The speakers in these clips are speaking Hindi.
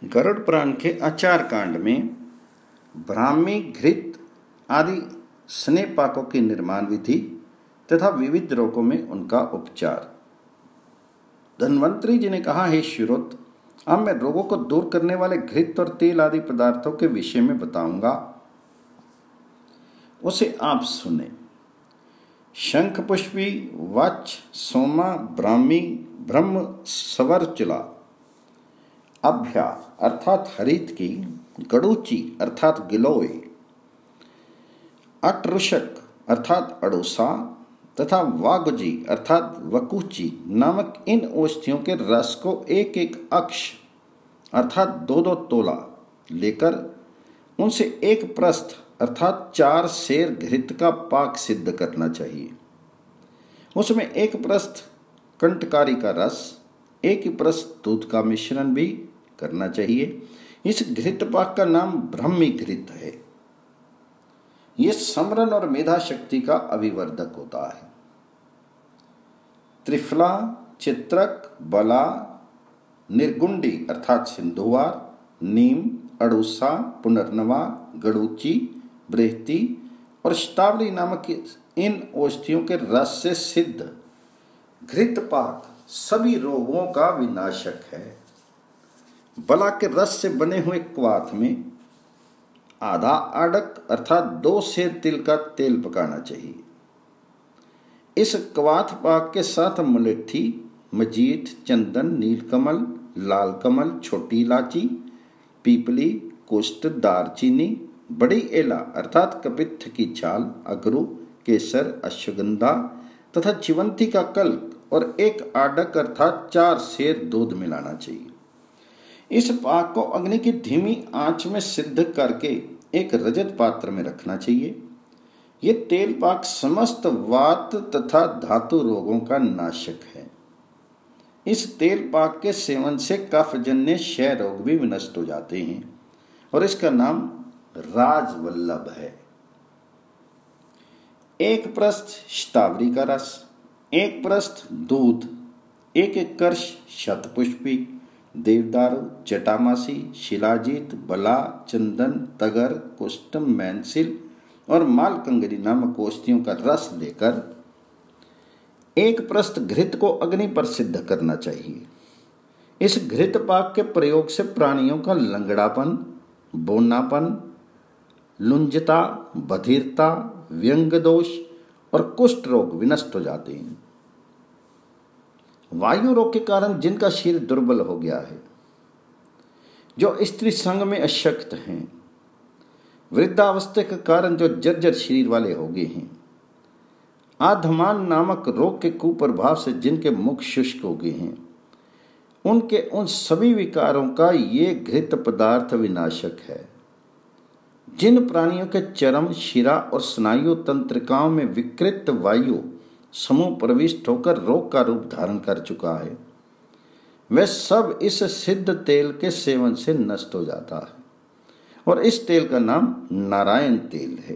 गरुड़ पुराण के आचार कांड में ब्राह्मी, घृत आदि स्नेहपाकों की निर्माण विधि तथा विविध रोगों में उनका उपचार। धन्वंतरी जी ने कहा, हे श्रोत, अब मैं रोगों को दूर करने वाले घृत और तेल आदि पदार्थों के विषय में बताऊंगा, उसे आप सुने। शंख पुष्पी, वच, सोमा, ब्राह्मी, ब्रह्म, सवरचुला, अभ्या अर्थात हरित की, गड़ूची अर्थात गिलोय, अटरुषक अर्थात अड़ोसा तथा वागुजी अर्थात वकुची नामक इन औषधियों के रस को एक एक अक्ष अर्थात 2-2 तोला लेकर उनसे एक प्रस्थ अर्थात 4 सेर घृत का पाक सिद्ध करना चाहिए। उसमें एक प्रस्थ कंटकारी का रस, एक प्रस्थ दूध का मिश्रण भी करना चाहिए। इस घृत पाक का नाम ब्राह्मी घृत है। यह समरण और मेधा शक्ति का अभिवर्धक होता है। त्रिफला, चित्रक, बला, निर्गुंडी अर्थात सिंधुवार, नीम, अड़ूसा, पुनर्नवा, गड़ूची, बृहति और शतावरी नामक इन औषधियों के रस से सिद्ध घृत पाक सभी रोगों का विनाशक है। बला के रस से बने हुए क्वाथ में आधा आडक अर्थात 2 सेर तिल का तेल पकाना चाहिए। इस क्वाथ पाक के साथ मुलेठी, मजीठ, चंदन, नीलकमल, लाल कमल, छोटी इलायची, पीपली, कुष्ठ, दारचीनी, बड़ी एला अर्थात कपित्थ की छाल, अगरू, केसर, अश्वगंधा तथा चिवंती का कल्प और एक आडक अर्थात 4 सेर दूध मिलाना चाहिए। इस पाक को अग्नि की धीमी आंच में सिद्ध करके एक रजत पात्र में रखना चाहिए। ये तेल पाक समस्त वात तथा धातु रोगों का नाशक है। इस तेल पाक के सेवन से कफजन्य क्षय रोग भी विनष्ट हो जाते हैं और इसका नाम राजवल्लभ है। एक प्रस्थ शतावरी का रस, एक प्रस्थ दूध, एक कर्ष शतपुष्पी, देवदारू, जटामासी, शिलाजीत, बला, चंदन, तगर, कुष्टम, मैनसिल और मालकंगरी नामक औषधियों का रस लेकर एक प्रस्थ घृत को अग्नि पर सिद्ध करना चाहिए। इस घृत पाक के प्रयोग से प्राणियों का लंगड़ापन, बोनापन, लुंजता, बधिरता, व्यंग दोष और कुष्ठ रोग विनष्ट हो जाते हैं। वायु रोग के कारण जिनका शरीर दुर्बल हो गया है, जो स्त्री संग में अशक्त हैं, वृद्धावस्था के कारण जो जर्जर शरीर वाले हो गए हैं, आधमान नामक रोग के कुप्रभाव से जिनके मुख शुष्क हो गए हैं, उनके उन सभी विकारों का ये घृत पदार्थ विनाशक है। जिन प्राणियों के चर्म, शिरा और स्नायु तंत्रिकाओं में विकृत वायु समूह प्रविष्ट होकर रोग का रूप धारण कर चुका है, वह सब इस सिद्ध तेल के सेवन से नष्ट हो जाता है और इस तेल का नाम नारायण तेल है।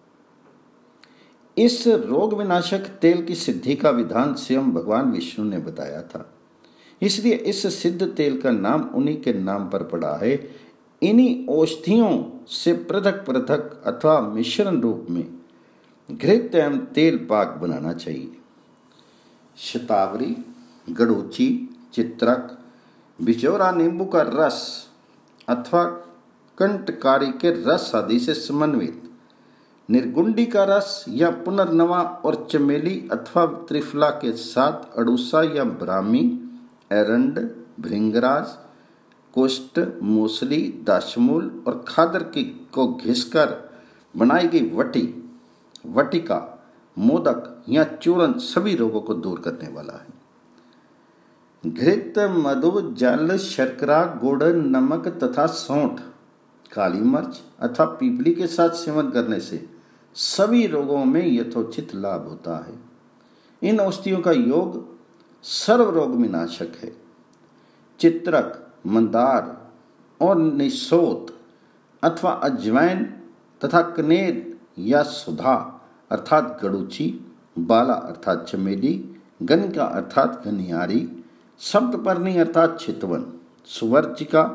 इस रोग विनाशक तेल की सिद्धि का विधान स्वयं भगवान विष्णु ने बताया था, इसलिए इस सिद्ध तेल का नाम उन्हीं के नाम पर पड़ा है। इन्हीं औषधियों से पृथक पृथक अथवा मिश्रण रूप में घृत एवं तेल पाक बनाना चाहिए। शतावरी, गड़ूची, चित्रक, बिचौरा नींबू का रस अथवा कंटकारी के रस आदि से समन्वित निर्गुंडी का रस या पुनर्नवा और चमेली अथवा त्रिफला के साथ अड़ूसा या ब्राह्मी, एरंड, भृंगराज, कुष्ठ, मूसली, दशमूल और खादर को घिसकर बनाई गई वटिका, मोदक या चूर्ण सभी रोगों को दूर करने वाला है। घृत, मधु, जल, शर्करा, गुड़, नमक तथा सौंठ, काली मिर्च अथवा पीपली के साथ सेवन करने से सभी रोगों में यथोचित लाभ होता है। इन औषधियों का योग सर्व रोग विनाशक है। चित्रक, मंदार और निशोत अथवा अजवैन तथा कनेर या सुधा अर्थात गड़ूची, बाला अर्थात चमेली, गनिका अर्थात गनियारी, सप्तपर्णी अर्थात चितवन, सुवर्चिका,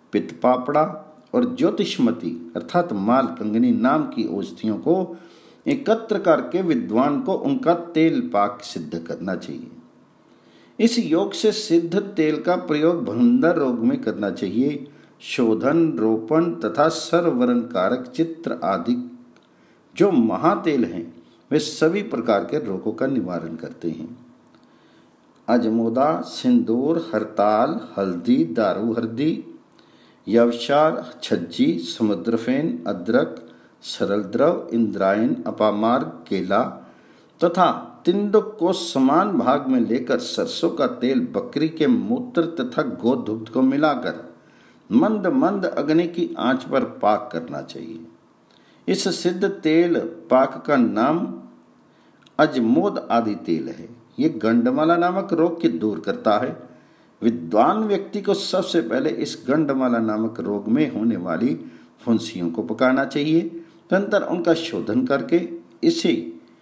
पित्त पापड़ा और ज्योतिषमती अर्थात माल कंगनी नाम की औषधियों को एकत्र करके विद्वान को उनका तेल पाक सिद्ध करना चाहिए। इस योग से सिद्ध तेल का प्रयोग भंडर रोग में करना चाहिए। शोधन, रोपण तथा सर्वरण कारक चित्र आदि जो महातेल हैं वे सभी प्रकार के रोगों का निवारण करते हैं। अजमोदा, सिंदूर, हरताल, हल्दी, दारू हल्दी, यवसार, छज्जी, समुद्रफेन, अदरक, सरल द्रव, इंद्रायण, अपामार्ग, केला तथा तिंदुक को समान भाग में लेकर सरसों का तेल, बकरी के मूत्र तथा गोदुग्ध को मिलाकर मंद मंद अग्नि की आंच पर पाक करना चाहिए। इस सिद्ध तेल पाक का नाम अजमोद आदि तेल है। ये गंडमाला नामक रोग की दूर करता है। विद्वान व्यक्ति को सबसे पहले इस गंडमाला नामक रोग में होने वाली फुंसियों को पकाना चाहिए, तदनंतर उनका शोधन करके इसे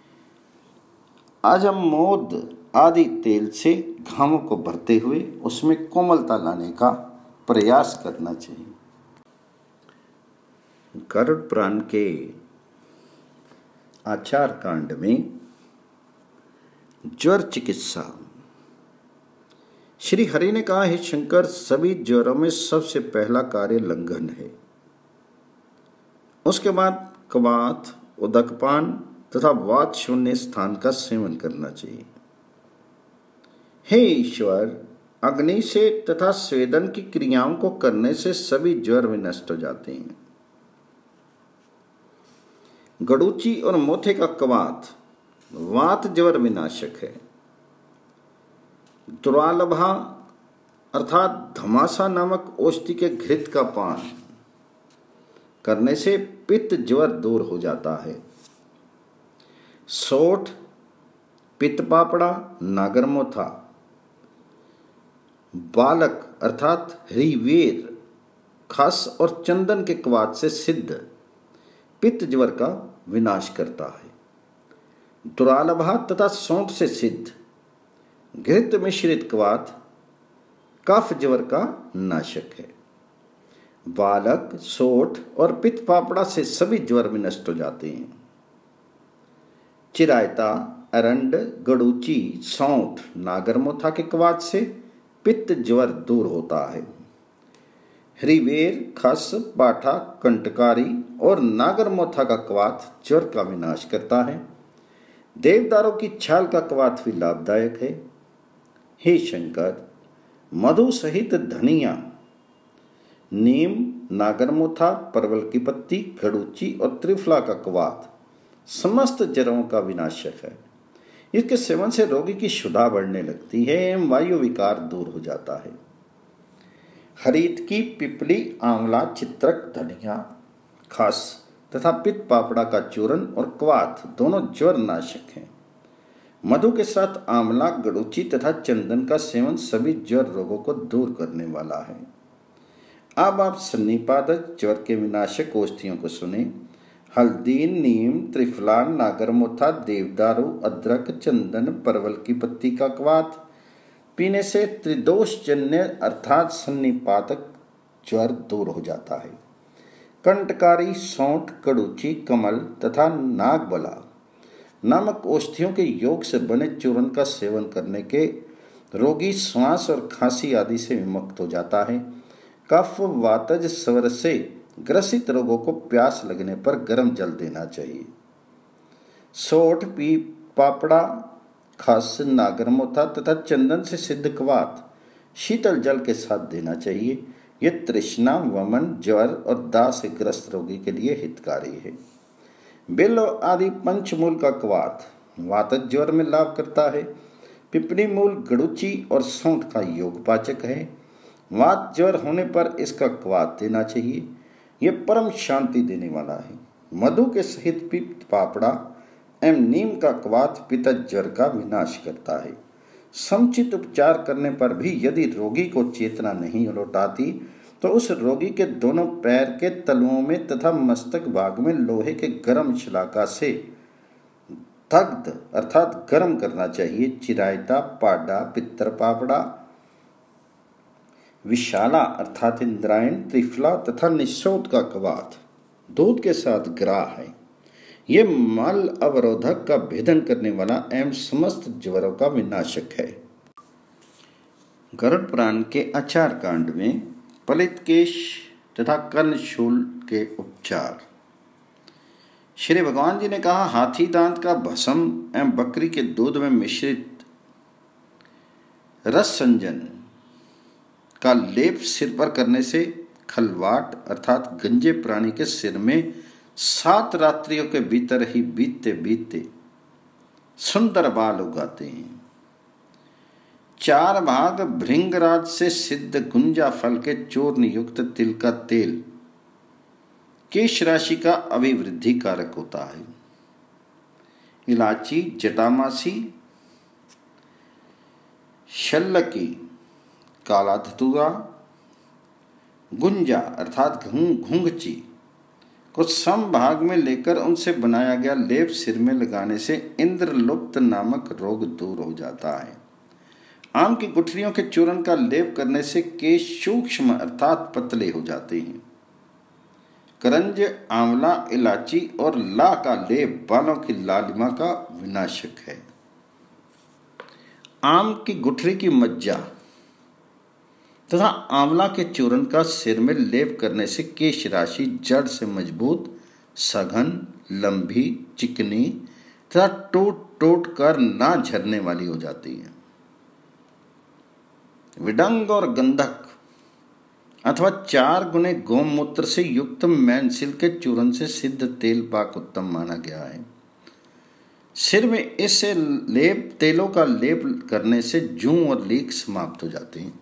अजमोद आदि तेल से घावों को भरते हुए उसमें कोमलता लाने का प्रयास करना चाहिए। गरुड़ पुराण के आचार कांड में ज्वर चिकित्सा श्री हरि ने कहा, हे शंकर, सभी ज्वरों में सबसे पहला कार्य लंघन है। उसके बाद कवात, उदकपान तथा वात शून्य स्थान का सेवन करना चाहिए। हे ईश्वर, अग्नि से तथा स्वेदन की क्रियाओं को करने से सभी ज्वर विनष्ट हो जाते हैं। गड़ूची और मोथे का कवात वात ज्वर विनाशक है। दुरालभा अर्थात धमासा नामक औषधि के घृत का पान करने से पित्त ज्वर दूर हो जाता है। सोठ, पित्त पापड़ा, नागरमोथा, बालक अर्थात हरिवेर, खस और चंदन के कवात से सिद्ध पित्त ज्वर का विनाश करता है। दुरालभा तथा सौंठ से सिद्ध घृत मिश्रित कवात कफ ज्वर का नाशक है। बालक, सोठ और पित्त पापड़ा से सभी ज्वर में नष्ट हो जाते हैं। चिरायता, अरंड, गड़ूची, सौंठ, नागरमोथा के कवात से पित्त ज्वर दूर होता है। हरिवेर, खस, पाठा, कंटकारी और नागरमोथा का कवात ज्वर का विनाश करता है। देवदारों की छाल का कवात भी लाभदायक है। हे शंकर, मधु सहित धनिया, नीम, नागरमोथा, परवल की पत्ती, गड़ूची और त्रिफला का कवात समस्त ज्वरों का विनाशक है। इसके सेवन से रोगी की क्षुधा बढ़ने लगती है एवं वायु विकार दूर हो जाता है। हरीत की पिपली, आंवला, चित्रक, धनिया, खस तथा पित्त पापड़ा का चूर्ण और क्वाथ दोनों ज्वर नाशक हैं। मधु के साथ आंवला, गड़ूची तथा चंदन का सेवन सभी ज्वर रोगों को दूर करने वाला है। अब आप सन्निपातक ज्वर के विनाशक औषधियों को सुने। हल्दी, नीम, त्रिफला, नागरमोथा, देवदारू, अदरक, चंदन, परवल की पत्ती का क्वाथ पीने से त्रिदोषजन्य अर्थात सन्निपातक ज्वर दूर हो जाता है। कंटकारी, सौंठ, गड़ूची, कमल तथा नागबला नामक औषधियों के योग से बने चूर्ण का सेवन करने के रोगी श्वास और खांसी आदि से विमुक्त हो जाता है। कफ, वातज, स्वर से ग्रसित रोगों को प्यास लगने पर गर्म जल देना चाहिए। सोठ, पापड़ा, खस, नागरमोथा तथा चंदन से सिद्ध क्वाथ शीतल जल के साथ देना चाहिए। यह तृष्णा, वमन, ज्वर और दाह से ग्रस्त रोगी के लिए हितकारी है। बिल्व आदि पंचमूल का क्वाथ वातज ज्वर में लाभ करता है। पिपली मूल, गड़ूची और सौंठ का योग पाचक है। वात ज्वर होने पर इसका क्वाथ देना चाहिए। यह परम शांति देने वाला है। मधु के सहित पित्त पापड़ा एवं नीम का क्वाथ पित्त ज्वर का विनाश करता है। समुचित उपचार करने पर भी यदि रोगी को चेतना नहीं लौटाती तो उस रोगी के दोनों पैर के तलुओं में तथा मस्तक भाग में लोहे के गर्म शलाका से दग्ध अर्थात गर्म करना चाहिए। चिरायता, पाडा, पित्तर पापड़ा, विशाला अर्थात इंद्रायण, त्रिफला तथा निःशोथ का कवाथ दूध के साथ ग्राह है। ये मल अवरोधक का भेदन करने वाला एवं समस्त ज्वरों का विनाशक है। गरुड़ पुराण के आचार कांड में पलित केश तथा कर्णशूल के उपचार। श्री भगवान जी ने कहा, हाथी दांत का भस्म एवं बकरी के दूध में मिश्रित रस संजन का लेप सिर पर करने से खलवाट अर्थात गंजे प्राणी के सिर में 7 रात्रियों के भीतर ही बीतते बीतते सुंदर बाल उगाते हैं। 4 भाग भृंगराज से सिद्ध गुंजा फल के चूर्ण युक्त तिल का तेल केश राशि का अभिवृद्धि कारक होता है। इलायची, जटामासी, शल्लकी, काला धतूरा, गुंजा अर्थात घुंघची को सम भाग में लेकर उनसे बनाया गया लेप सिर में लगाने से इंद्रलुप्त नामक रोग दूर हो जाता है। आम की गुठलियों के चूर्ण का लेप करने से केश सूक्ष्म अर्थात पतले हो जाते हैं। करंज, आंवला, इलायची और ला का लेप बालों की लालिमा का विनाशक है। आम की गुठली की मज्जा तथा आंवला के चूर्ण का सिर में लेप करने से केश राशि जड़ से मजबूत, सघन, लंबी, चिकनी तथा टूट टूट कर ना झरने वाली हो जाती है। विडंग और गंधक अथवा 4 गुने गोमूत्र से युक्त मैनसिल के चूर्ण से सिद्ध तेल पाक उत्तम माना गया है। सिर में इससे तेलों का लेप करने से जूं और लीक समाप्त हो जाते हैं।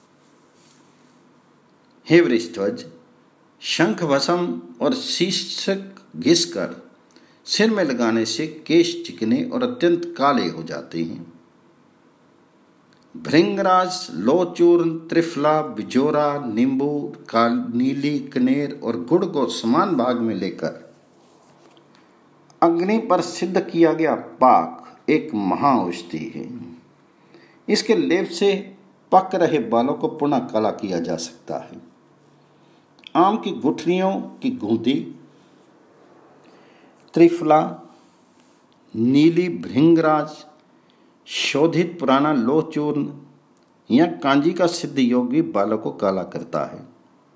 हे वृषध्वज, शंख भस्म और शीर्षक घिसकर सिर में लगाने से केश चिकने और अत्यंत काले हो जाते हैं। भृंगराज, लोचूर्ण, त्रिफला, बिजोरा, नींबू, नीली, कनेर और गुड़ को समान भाग में लेकर अग्नि पर सिद्ध किया गया पाक एक महाऔषधि है। इसके लेप से पक रहे बालों को पुनः काला किया जा सकता है। आम की गुठलियों की गूंदी, त्रिफला, नीली, भृंगराज, शोधित पुराना लोचूर्ण या कांजी का सिद्ध योगी बालों को काला करता है।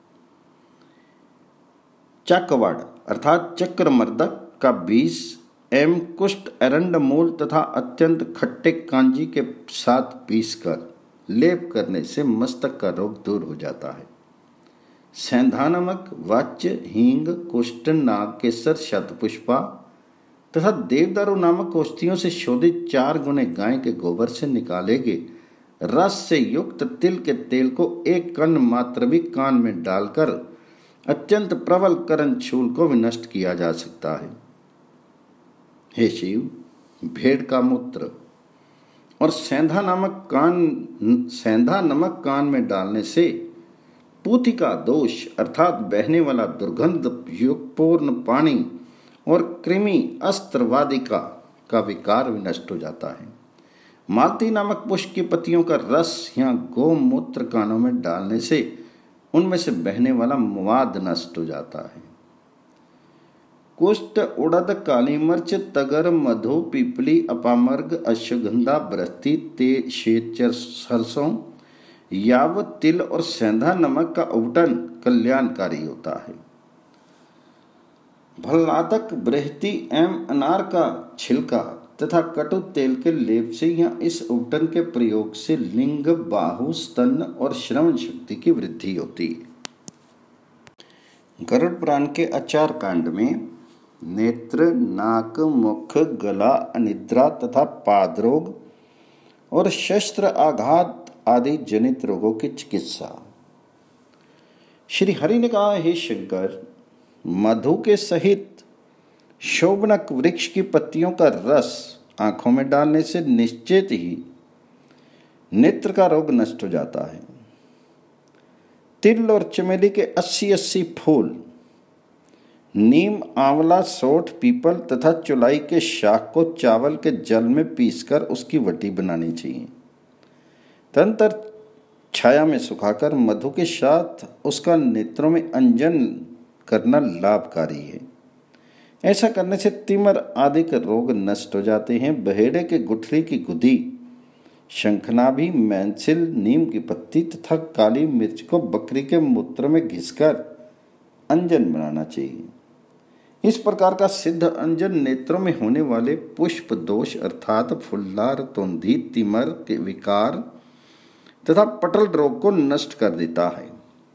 चकवड़ अर्थात चक्रमर्दक का बीज एवं कुष्ठ, एरंड मूल तथा अत्यंत खट्टे कांजी के साथ पीसकर लेप करने से मस्तक का रोग दूर हो जाता है। सेंधा नमक, वाच्य, हींग, कुष्ठ, नाग केसर, शतपुष्पा तथा देवदारू नामक औषधियों से शोधित 4 गुने गाय के गोबर से निकाले गए रस से युक्त तिल के तेल को 1 कण मात्र भी कान में डालकर अत्यंत प्रबल कर्णशूल को विनष्ट किया जा सकता है। हे शिव, भेड़ का मूत्र और सेंधा नमक कान में डालने से पूति का दोष अर्थात बहने वाला दुर्गंध युक्त पूर्ण पानी और कृमि अस्त्रवादिका का विकार विनष्ट हो जाता है। मालती नामक पुष्प की पत्तियों का रस या गोमूत्र कानों में डालने से उनमें से बहने वाला मवाद नष्ट हो जाता है। कुष्ठ, उड़द, काली मिर्च, तगर, मधु, पीपली, अपामर्ग, अश्वगंधा, बृहति, शेचर, सरसों, याव, तिल और सेंधा नमक का उबटन कल्याणकारी होता है। भल्लादक, बृहति एवं अनार का छिलका तथा कटु तेल के लेप से या इस उबटन के प्रयोग से लिंग, बाहु, स्तन और श्रवण शक्ति की वृद्धि होती है। गरुड़ पुराण के आचार कांड में नेत्र, नाक, मुख, गला, अनिद्रा तथा पाद रोग और शस्त्र आघात आदि जनित रोगों की चिकित्सा। श्री हरि ने कहा, हे शंकर, मधु के सहित शोभनक वृक्ष की पत्तियों का रस आंखों में डालने से निश्चित ही नेत्र का रोग नष्ट हो जाता है। तिल और चमेली के 80-80 फूल, नीम, आंवला, सोठ, पीपल तथा चुलाई के शाख को चावल के जल में पीसकर उसकी वटी बनानी चाहिए। तदनंतर छाया में सुखाकर मधु के साथ उसका नेत्रों में अंजन करना लाभकारी है। ऐसा करने से तिमर आदि के रोग नष्ट हो जाते हैं। बहेड़े के गुठली की गुदी, शंखनाभि, मैंसिल, नीम की पत्ती तथा काली मिर्च को बकरी के मूत्र में घिसकर अंजन बनाना चाहिए। इस प्रकार का सिद्ध अंजन नेत्रों में होने वाले पुष्प दोष अर्थात फुल्लार, तोंधी, तिमर के विकार तथा पटल रोग को नष्ट कर देता है।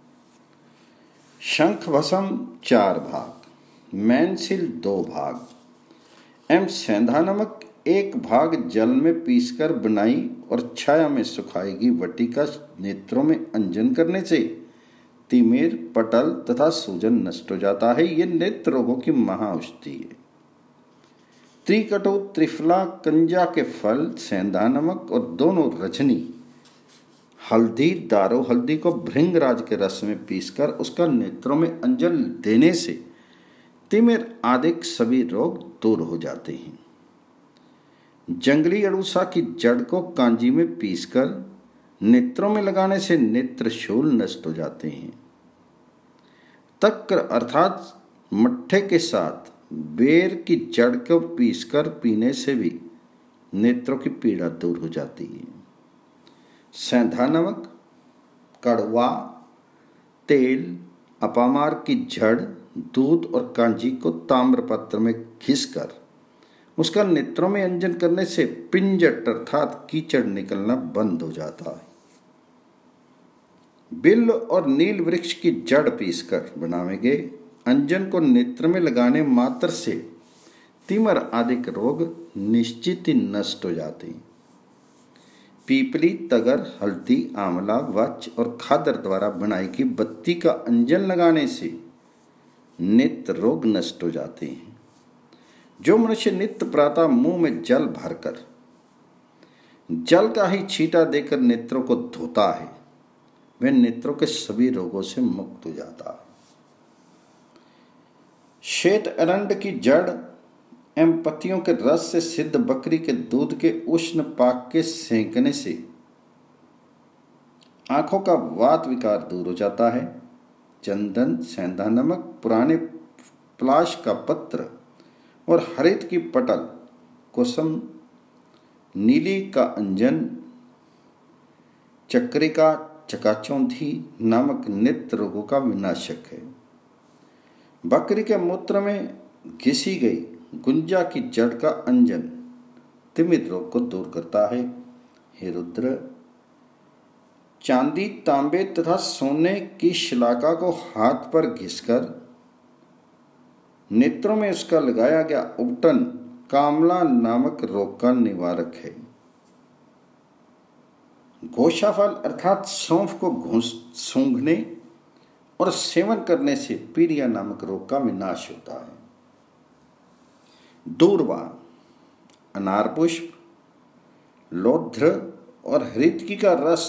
शंख भस्म 4 भाग, मैंसिल 2 भाग एवं सेंधा नमक 1 भाग जल में पीसकर बनाई और छाया में सुखाएगी वटिका नेत्रों में अंजन करने से तिमिर, पटल तथा सूजन नष्ट हो जाता है। ये नेत्र रोगों की महाऔषधि है। त्रिकटु, त्रिफला, कंजा के फल, सेंधा नमक और दोनों रजनी, हल्दी, दारू हल्दी को भृंगराज के रस में पीसकर उसका नेत्रों में अंजन देने से तिमिर आदि सभी रोग दूर हो जाते हैं। जंगली अड़ूसा की जड़ को कांजी में पीसकर नेत्रों में लगाने से नेत्र शूल नष्ट हो जाते हैं। तक्र अर्थात मट्ठे के साथ बेर की जड़ को पीसकर पीने से भी नेत्रों की पीड़ा दूर हो जाती है। सेंधा नमक, कड़वा तेल, अपामार की जड़, दूध और कांजी को ताम्रपत्र में घिसकर उसका नेत्रों में अंजन करने से पिंजट अर्थात कीचड़ निकलना बंद हो जाता है। बिल्व और नील वृक्ष की जड़ पीसकर बनाए गए अंजन को नेत्र में लगाने मात्र से तिमर आदि रोग निश्चित ही नष्ट हो जाते हैं। पीपली, तगर, हल्दी, आंवला, वच और खादर द्वारा बनाई की बत्ती का अंजन लगाने से नेत्र रोग नष्ट हो जाते हैं। जो मनुष्य नित्य प्रातः मुंह में जल भरकर जल का ही छींटा देकर नेत्रों को धोता है, वह नेत्रों के सभी रोगों से मुक्त हो जाता है। श्वेत अरंड की जड़ एवं पत्तियों के रस से सिद्ध बकरी के दूध के उष्ण पाक के सेंकने से आंखों का वात विकार दूर हो जाता है। चंदन, सेंधा नमक, पुराने पलाश का पत्र और हरित की पटल, कुसुम, नीली का अंजन, चक्रिका, चकाचौंधी नामक नित्य रोगों का विनाशक है। बकरी के मूत्र में घिसी गई गुंजा की जड़ का अंजन तिमिर रोग को दूर करता है। हे रुद्र, चांदी, तांबे तथा सोने की शिलाका को हाथ पर घिसकर नेत्रों में उसका लगाया गया उपटन कामला नामक रोग का निवारक है। घोषाफल अर्थात सौंफ को सूंघने और सेवन करने से पीलिया नामक रोग का विनाश होता है। दूर्वा, अनार पुष्प, लोध्र और हृतकी का रस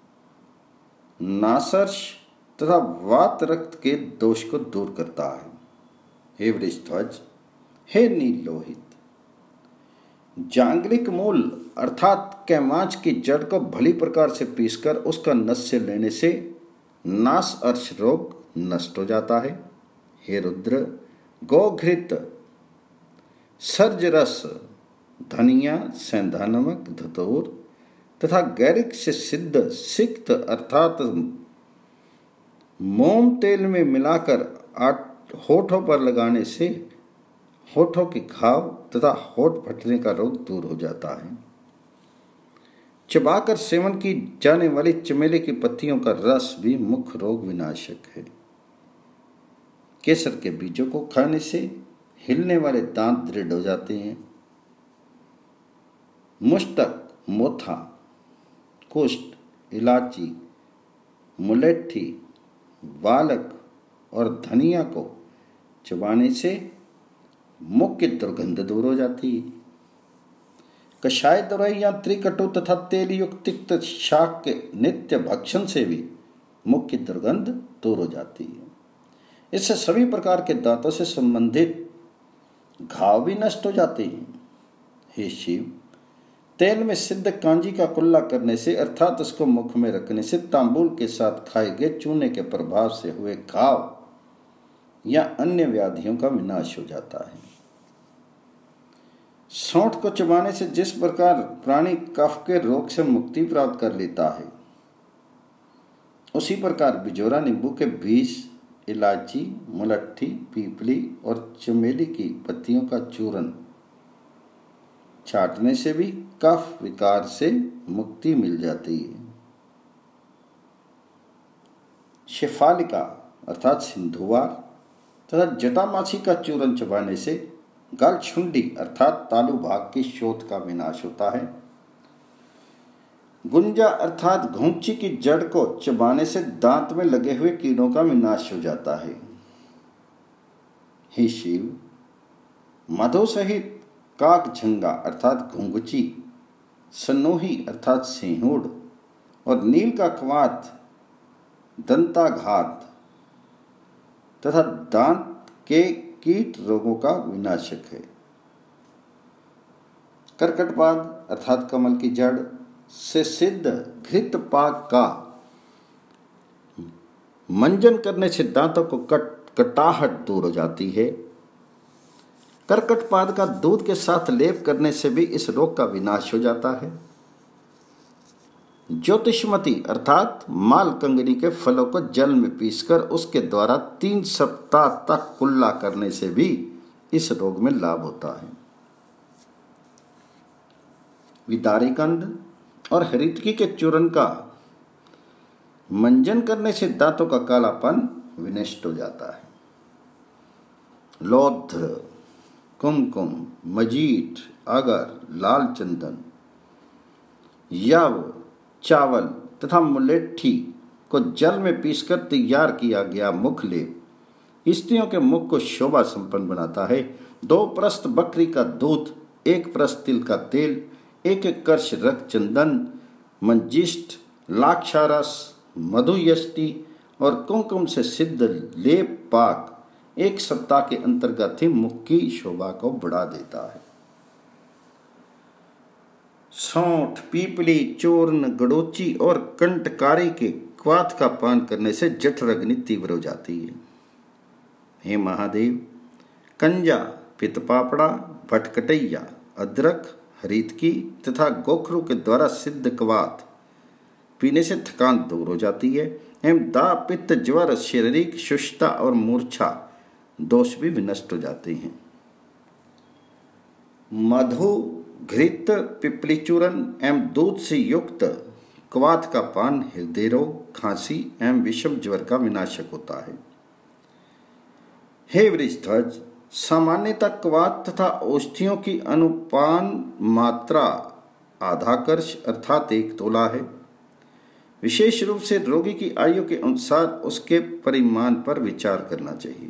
नासर्ष तथा वात रक्त के दोष को दूर करता है। हे वृषध्वज, हे नील लोहित, जांगलिक मूल अर्थात कैमाच की जड़ को भली प्रकार से पीसकर उसका नस्य लेने से नास अर्श रोग नष्ट हो जाता है। हे रुद्र, गोघृत, सर्जरस, धनिया, सेंधा नमक, धतूर तथा गैरिक से सिद्ध सिक्त अर्थात मोम तेल में मिलाकर होठों पर लगाने से होठों के घाव तथा होठ फटने का रोग दूर हो जाता है। चबाकर सेवन की जाने वाली चमेली की पत्तियों का रस भी मुख्य रोग विनाशक है। केसर के बीजों को खाने से हिलने वाले दांत दृढ़ हो जाते हैं। मुष्टक, मोथा, कुष्ठ, इलायची, मुलेठी, बालक और धनिया को चबाने से मुख की दुर्गंध दूर हो जाती है। कषाय दवाई या त्रिकटु तथा तेल युक्त तिक्त शाक के नित्य भक्षण से भी मुख की दुर्गंध दूर हो जाती है। इससे सभी प्रकार के दांतों से संबंधित घाव भी नष्ट हो जाते हैं। हे शिव, तेल में सिद्ध कांजी का कुल्ला करने से अर्थात उसको मुख में रखने से तांबूल के साथ खाए गए चूने के प्रभाव से हुए घाव या अन्य व्याधियों का विनाश हो जाता है। सौंठ को चबाने से जिस प्रकार प्राणी कफ के रोग से मुक्ति प्राप्त कर लेता है, उसी प्रकार बिजोरा नींबू के बीज, इलायची, मुलट्ठी, पीपली और चमेली की पत्तियों का चूर्ण छाटने से भी कफ विकार से मुक्ति मिल जाती है। शेफालिका अर्थात सिंधुवार तथा जटामाछी का चूर्ण चबाने से गलछुंडी अर्थात तालु भाग की शोथ का विनाश होता है। गुंजा अर्थात घुंची की जड़ को चबाने से दांत में लगे हुए कीड़ों का विनाश हो जाता है। हे शिव, मधु सहित काकझंगा अर्थात घुंगची, सनोही अर्थात सिंहूड़ और नील का कवात दंताघात तथा दांत के कीट रोगों का विनाशक है। कर्कटपाद अर्थात कमल की जड़ से सिद्ध घृत पाक का मंजन करने से दांतों को कटाहट दूर हो जाती है। कर्कटपाद का दूध के साथ लेप करने से भी इस रोग का विनाश हो जाता है। ज्योतिषमती अर्थात मालकंगनी के फलों को जल में पीसकर उसके द्वारा 3 सप्ताह तक कुल्ला करने से भी इस रोग में लाभ होता है। विदारीकंद और हरितकी के चूर्ण का मंजन करने से दांतों का कालापन विनष्ट हो जाता है। लौध्र, कुमकुम, मजीठ, अगर, लाल चंदन, यव, चावल तथा मुलेठी को जल में पीसकर तैयार किया गया मुख लेप स्त्रियों के मुख को शोभा संपन्न बनाता है। 2 प्रस्त बकरी का दूध, 1 प्रस्त तिल का तेल, 1 कर्श रक्त चंदन, मंजिष्ठ, लाक्षारस, मधुयष्टि और कुमकुम से सिद्ध लेप पाक 1 सप्ताह के अंतर्गत ही मुख की शोभा को बढ़ा देता है। सौंठ, पीपली, चूर्ण, गड़ोची और कंटकारी के क्वाथ का पान करने से जठराग्नि तीव्र हो जाती है। हे महादेव, कंजा, पितपापड़ा, भटकटैया, अदरक, हरितकी तथा गोखरू के द्वारा सिद्ध क्वाथ पीने से थकान दूर हो जाती है एवं दा, पित्त, ज्वर, शारीरिक शुष्टता और मूर्छा दोष भी विनष्ट हो जाते हैं। मधु, घृत, पिपली चूर्ण एवं दूध से युक्त क्वाथ का पान हृदय रोग, खांसी एवं विषम ज्वर का विनाशक होता है। हे वृषध्वज, सामान्यतः क्वाथ तथा औषधियों की अनुपान मात्रा आधा कर्ष अर्थात 1 तोला है। विशेष रूप से रोगी की आयु के अनुसार उसके परिमाण पर विचार करना चाहिए।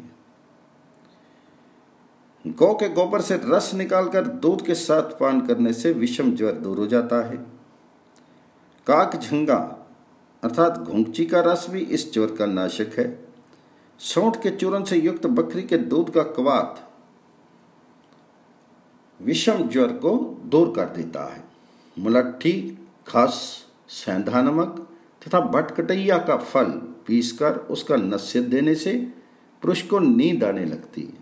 गौ के गोबर से रस निकालकर दूध के साथ पान करने से विषम ज्वर दूर हो जाता है। काकझंगा अर्थात घुंगची का रस भी इस ज्वर का नाशक है। सौंठ के चूर्ण से युक्त बकरी के दूध का क्वाथ विषम ज्वर को दूर कर देता है। मुलट्ठी, खस, सेंधा नमक तथा भटकटैया का फल पीसकर उसका नस्य देने से पुरुष को नींद आने लगती है।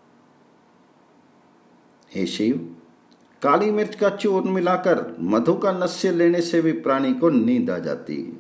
हे शिव, काली मिर्च का चूर्ण मिलाकर मधु का नस्य लेने से भी प्राणी को नींद आ जाती है।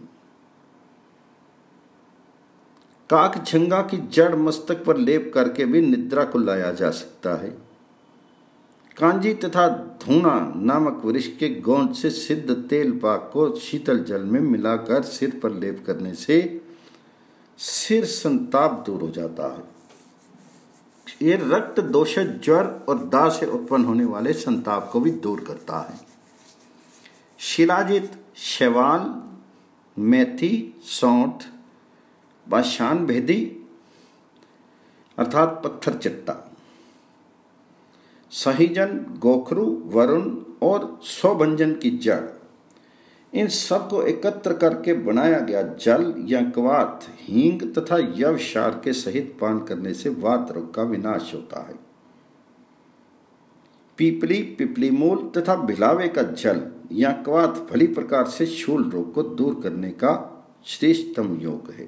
काकझंगा की जड़ मस्तक पर लेप करके भी निद्रा को लाया जा सकता है। कांजी तथा धूना नामक वृक्ष के गोंद से सिद्ध तेल पाक को शीतल जल में मिलाकर सिर पर लेप करने से सिर संताप दूर हो जाता है। ये रक्त दोष, ज्वर और दाह से उत्पन्न होने वाले संताप को भी दूर करता है। शिलाजित, शैवाल, मेथी, सौंठ, बाशान भेदी अर्थात पत्थर चट्टा, सहीजन, गोखरू, वरुण और सौभंजन की जड़, इन सब को एकत्र करके बनाया गया जल या क्वाथ, हींग तथा यवशार के सहित पान करने से वात रोग का विनाश होता है। पीपली, पिपली मूल तथा भिलावे का जल या क्वाथ भली प्रकार से शूल रोग को दूर करने का श्रेष्ठतम योग है।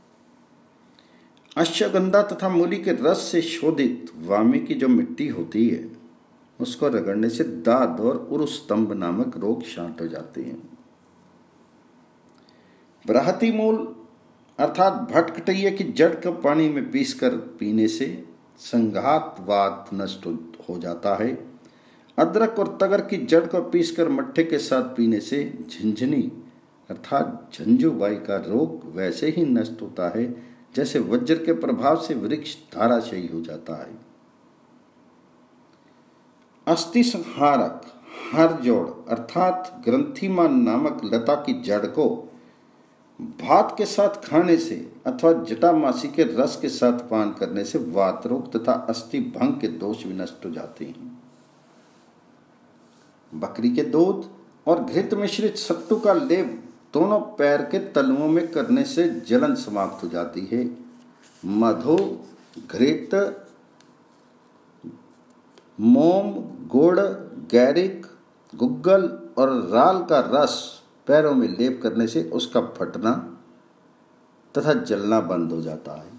अश्वगंधा तथा मूली के रस से शोधित वामी की जो मिट्टी होती है उसको रगड़ने से दाद और उरुस्तंभ नामक रोग शांत हो जाते हैं। बृहति मूल अर्थात भटकटैये की जड़ को पानी में पीसकर पीने से संघातवात नष्ट हो जाता है। अदरक और तगर की जड़ को पीसकर मट्ठे के साथ पीने से झंझनी अर्थात झंझुबाई का रोग वैसे ही नष्ट होता है जैसे वज्र के प्रभाव से वृक्ष धाराशायी हो जाता है। अस्थि संहारक हर जोड़ अर्थात ग्रंथिमान नामक लता की जड़ को भात के साथ खाने से अथवा जटामासी के रस के साथ पान करने से वात रोग तथा अस्थि भंग के दोष भी नष्ट हो जाते हैं। बकरी के दूध और घृत मिश्रित सत्तू का लेप दोनों पैर के तलुओं में करने से जलन समाप्त हो जाती है। मधु, घृत, मोम, गुड़, गैरिक, गुग्गल और राल का रस पैरों में लेप करने से उसका फटना तथा जलना बंद हो जाता है।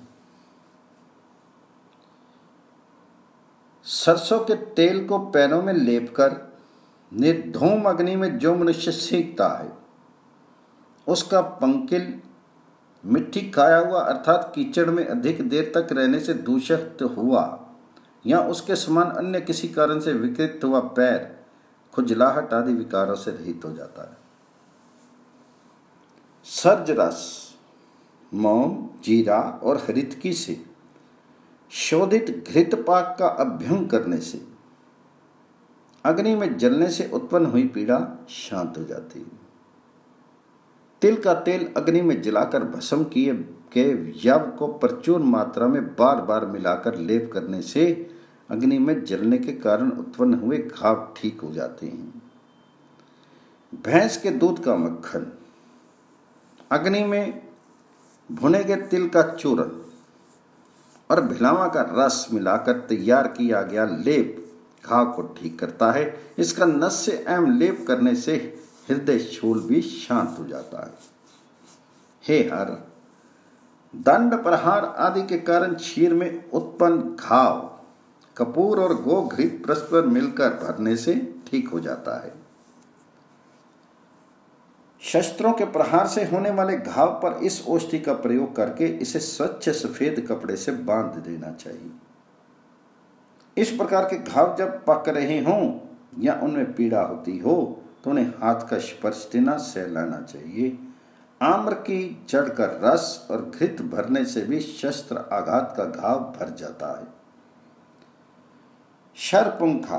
सरसों के तेल को पैरों में लेपकर निर्धूम अग्नि में जो मनुष्य सेकता है उसका पंकिल मिट्टी खाया हुआ अर्थात कीचड़ में अधिक देर तक रहने से दूषित हुआ या उसके समान अन्य किसी कारण से विकृत हुआ पैर खुजलाहट आदि विकारों से रहित हो जाता है। सर्ज रस, मोम, जीरा और हरितकी से शोधित घृत पाक का अभ्यंग करने से अग्नि में जलने से उत्पन्न हुई पीड़ा शांत हो जाती है। तिल का तेल अग्नि में जलाकर भस्म किए के यव को प्रचुर मात्रा में बार बार मिलाकर लेप करने से अग्नि में जलने के कारण उत्पन्न हुए घाव ठीक हो जाते हैं। भैंस के दूध का मक्खन, अग्नि में भुने गए तिल का चूर्ण और भिलावा का रस मिलाकर तैयार किया गया लेप घाव को ठीक करता है। इसका नस्य एवं लेप करने से हृदय शूल भी शांत हो जाता है। हे हर, दंड प्रहार आदि के कारण शीर में उत्पन्न घाव कपूर और गोघृत परस्पर मिलकर भरने से ठीक हो जाता है। शस्त्रों के प्रहार से होने वाले घाव पर इस औषधि का प्रयोग करके इसे स्वच्छ सफेद कपड़े से बांध देना चाहिए। इस प्रकार के घाव जब पक रहे हों या उनमें पीड़ा होती हो तो उन्हें हाथ का स्पर्श देना सहलाना चाहिए। आम्र की जड़ का रस और घृत भरने से भी शस्त्र आघात का घाव भर जाता है। शरपुंखा,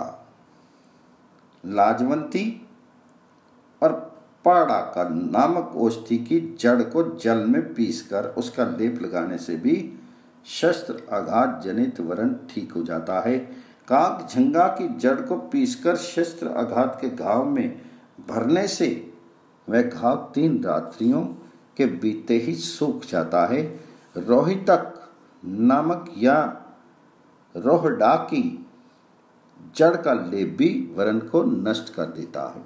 लाजवंती और पाड़ा का नामक औषधि की जड़ को जल में पीसकर उसका लेप लगाने से भी शस्त्र आघात जनित वरण ठीक हो जाता है। काग झंगा की जड़ को पीसकर शस्त्र आघात के घाव में भरने से वह घाव 3 रात्रियों के बीते ही सूख जाता है। रोहितक नामक या रोहडा की जड़ का लेप भी वरण को नष्ट कर देता है।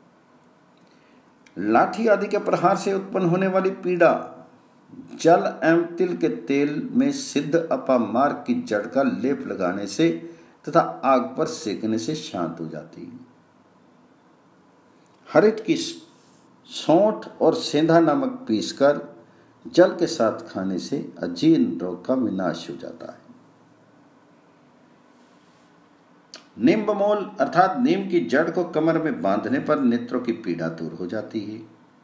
लाठी आदि के प्रहार से उत्पन्न होने वाली पीड़ा जल एवं तिल के तेल में सिद्ध अपामार्ग की जड़ का लेप लगाने से तथा आग पर सेकने से शांत हो जाती है। हरित की सौंठ और सेंधा नमक पीसकर जल के साथ खाने से अजीर्ण रोग का विनाश हो जाता है। निम्बमूल अर्थात नीम की जड़ को कमर में बांधने पर नेत्रों की पीड़ा दूर हो जाती है।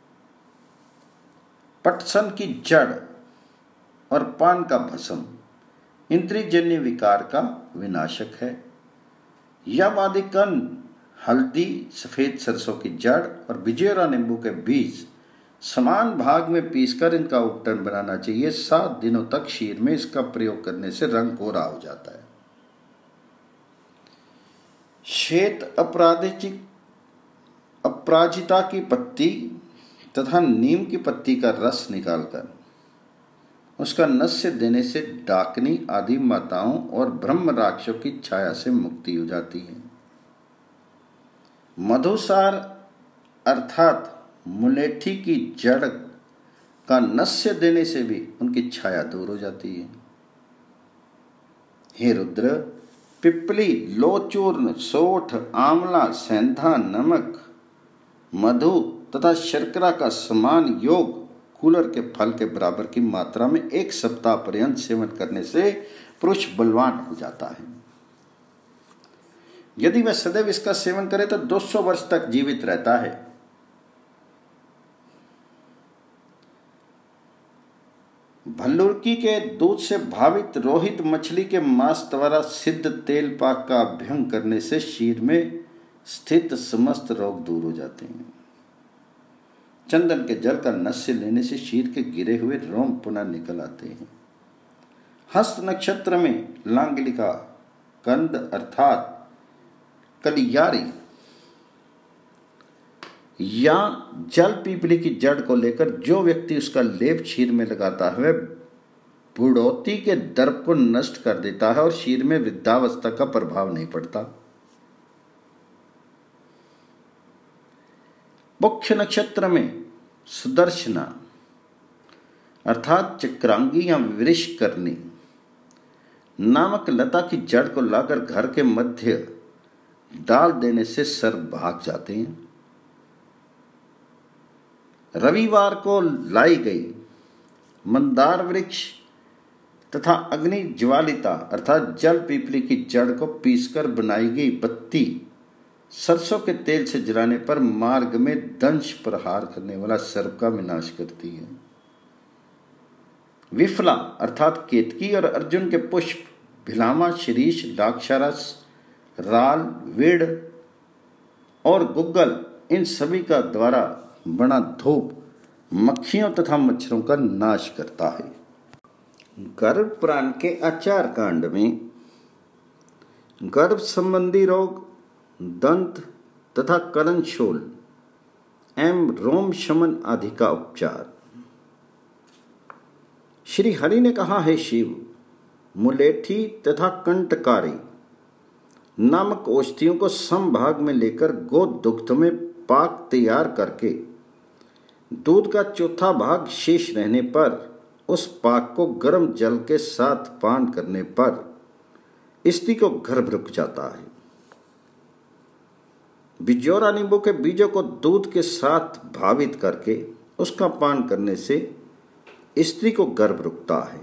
पटसन की जड़ और पान का भस्म इंद्रियजन्य विकार का विनाशक है। यवादि कन, हल्दी, सफेद सरसों की जड़ और बिजेरा नींबू के बीज समान भाग में पीसकर इनका उपटन बनाना चाहिए। 7 दिनों तक शीर में इसका प्रयोग करने से रंग गोरा हो जाता है। श्वेत अपराजिता की पत्ती तथा नीम की पत्ती का रस निकालकर उसका नस्य देने से डाकनी आदि माताओं और ब्रह्म राक्षसों की छाया से मुक्ति हो जाती है। मधुसार अर्थात मुलेठी की जड़ का नस्य देने से भी उनकी छाया दूर हो जाती है। हे रुद्र, पिपली, लोचूर्ण, सोठ, आंवला, सेंधा, नमक, मधु तथा शर्करा का समान योग कूलर के फल के बराबर की मात्रा में 1 सप्ताह पर्यंत सेवन करने से पुरुष बलवान हो जाता है। यदि वह सदैव इसका सेवन करे तो 200 वर्ष तक जीवित रहता है। भल्लुकी के दूध से भावित रोहित मछली के मांस द्वारा सिद्ध तेल पाक का अभ्यंग करने से शरीर में स्थित समस्त रोग दूर हो जाते हैं। चंदन के जल का नस्य लेने से शरीर के गिरे हुए रोम पुनः निकल आते हैं। हस्त नक्षत्र में लांगली का कंद अर्थात कलियारी या जल पीपली की जड़ को लेकर जो व्यक्ति उसका लेप क्षीर में लगाता है वह बुढ़ौती के दर्प को नष्ट कर देता है और शरीर में वृद्धावस्था का प्रभाव नहीं पड़ता। मुख्य नक्षत्र में सुदर्शना अर्थात चक्रांगी या वृषकर्णी नामक लता की जड़ को लाकर घर के मध्य डाल देने से सर्प भाग जाते हैं। रविवार को लाई गई मंदार वृक्ष तथा अग्नि ज्वालिता अर्थात जल पीपली की जड़ को पीसकर बनाई गई बत्ती सरसों के तेल से जलाने पर मार्ग में दंश प्रहार करने वाला सर्प का विनाश करती है। विफला अर्थात केतकी और अर्जुन के पुष्प, भिलामा, शिरीष, दाक्षारस, राल, विड़ और गुग्गल इन सभी का द्वारा बना धूप मक्खियों तथा मच्छरों का नाश करता है। गर्भ पुराण के आचार कांड में गर्भ संबंधी रोग, दंत तथा करणशोल एवं रोम शमन आदि का उपचार। श्री हरि ने कहा, है शिव, मुलेठी तथा कंटकारी नामक औषधियों को समभाग में लेकर गो दुग्ध में पाक तैयार करके दूध का चौथा भाग शेष रहने पर उस पाक को गर्म जल के साथ पान करने पर स्त्री को गर्भ रुक जाता है। बिजोरा नींबू के बीजों को दूध के साथ भावित करके उसका पान करने से स्त्री को गर्भ रुकता है।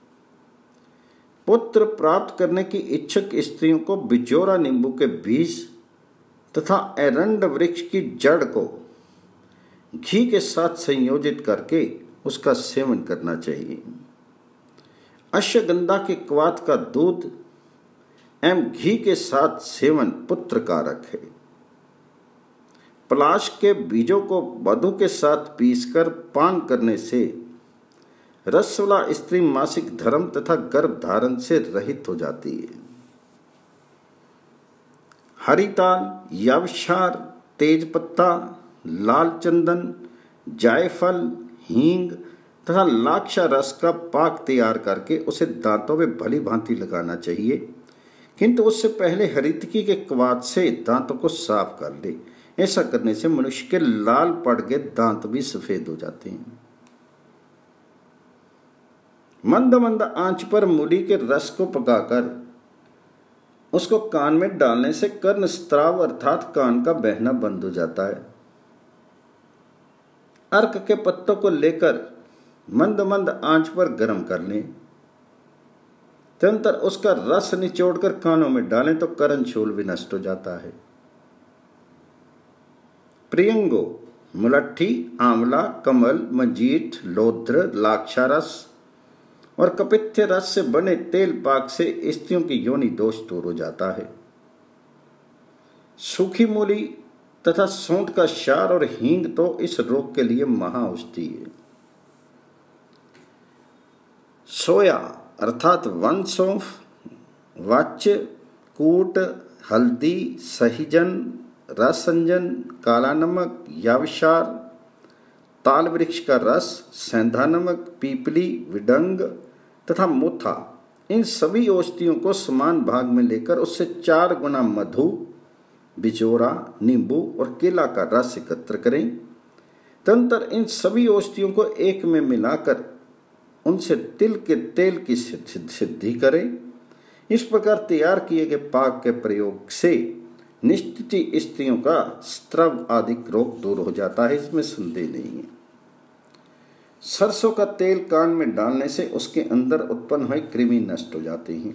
पुत्र प्राप्त करने की इच्छुक स्त्रियों को बिजोरा नींबू के बीज तथा एरंड वृक्ष की जड़ को घी के साथ संयोजित करके उसका सेवन करना चाहिए। अश्वगंधा के क्वाथ का दूध एवं घी के साथ सेवन पुत्र कारक है। पलाश के बीजों को मधु के साथ पीसकर पान करने से रसवाला स्त्री मासिक धर्म तथा गर्भ धारण से रहित हो जाती है। हरिताल, यवशार, तेजपत्ता, लाल चंदन, जायफल, हींग तथा लाक्षा रस का पाक तैयार करके उसे दांतों में भली भांति लगाना चाहिए, किंतु उससे पहले हरितकी के क्वाथ से दांतों को साफ कर ले। ऐसा करने से मनुष्य के लाल पड़ गए दांत भी सफेद हो जाते हैं। मंद मंद आंच पर मूली के रस को पकाकर उसको कान में डालने से कर्ण स्त्राव अर्थात कान का बहना बंद हो जाता है। अर्क के पत्तों को लेकर मंद मंद आंच पर गर्म कर लें, तदनंतर उसका रस निचोड़कर कानों में डालें तो करणशूल भी नष्ट हो जाता है। प्रियंगो, मुलट्ठी, आंवला, कमल, मंजीठ, लोध्र, लाक्षारस और कपित्थ रस से बने तेल पाक से स्त्रियों की योनि दोष दूर हो जाता है। सूखी मूली तथा सौंठ का क्षार और हींग तो इस रोग के लिए महाऔषधि है। सोया अर्थात वन सौंफ, वाच्य, कूट, हल्दी, सहीजन, रसंजन, काला नमक, यवशार, ताल वृक्ष का रस, सेंधा नमक, पीपली, विडंग तथा मोथा, इन सभी औषधियों को समान भाग में लेकर उससे 4 गुना मधु बिचौरा, नींबू और केला का रस एकत्र करें। तदनंतर इन सभी औषधियों को एक में मिलाकर उनसे तिल के तेल की सिद्धि करें। इस प्रकार तैयार किए गए पाक के प्रयोग से निश्चित स्त्रियों का स्त्रव आदि रोग दूर हो जाता है, इसमें संदेह नहीं है। सरसों का तेल कान में डालने से उसके अंदर उत्पन्न हुए कृमि नष्ट हो जाते हैं।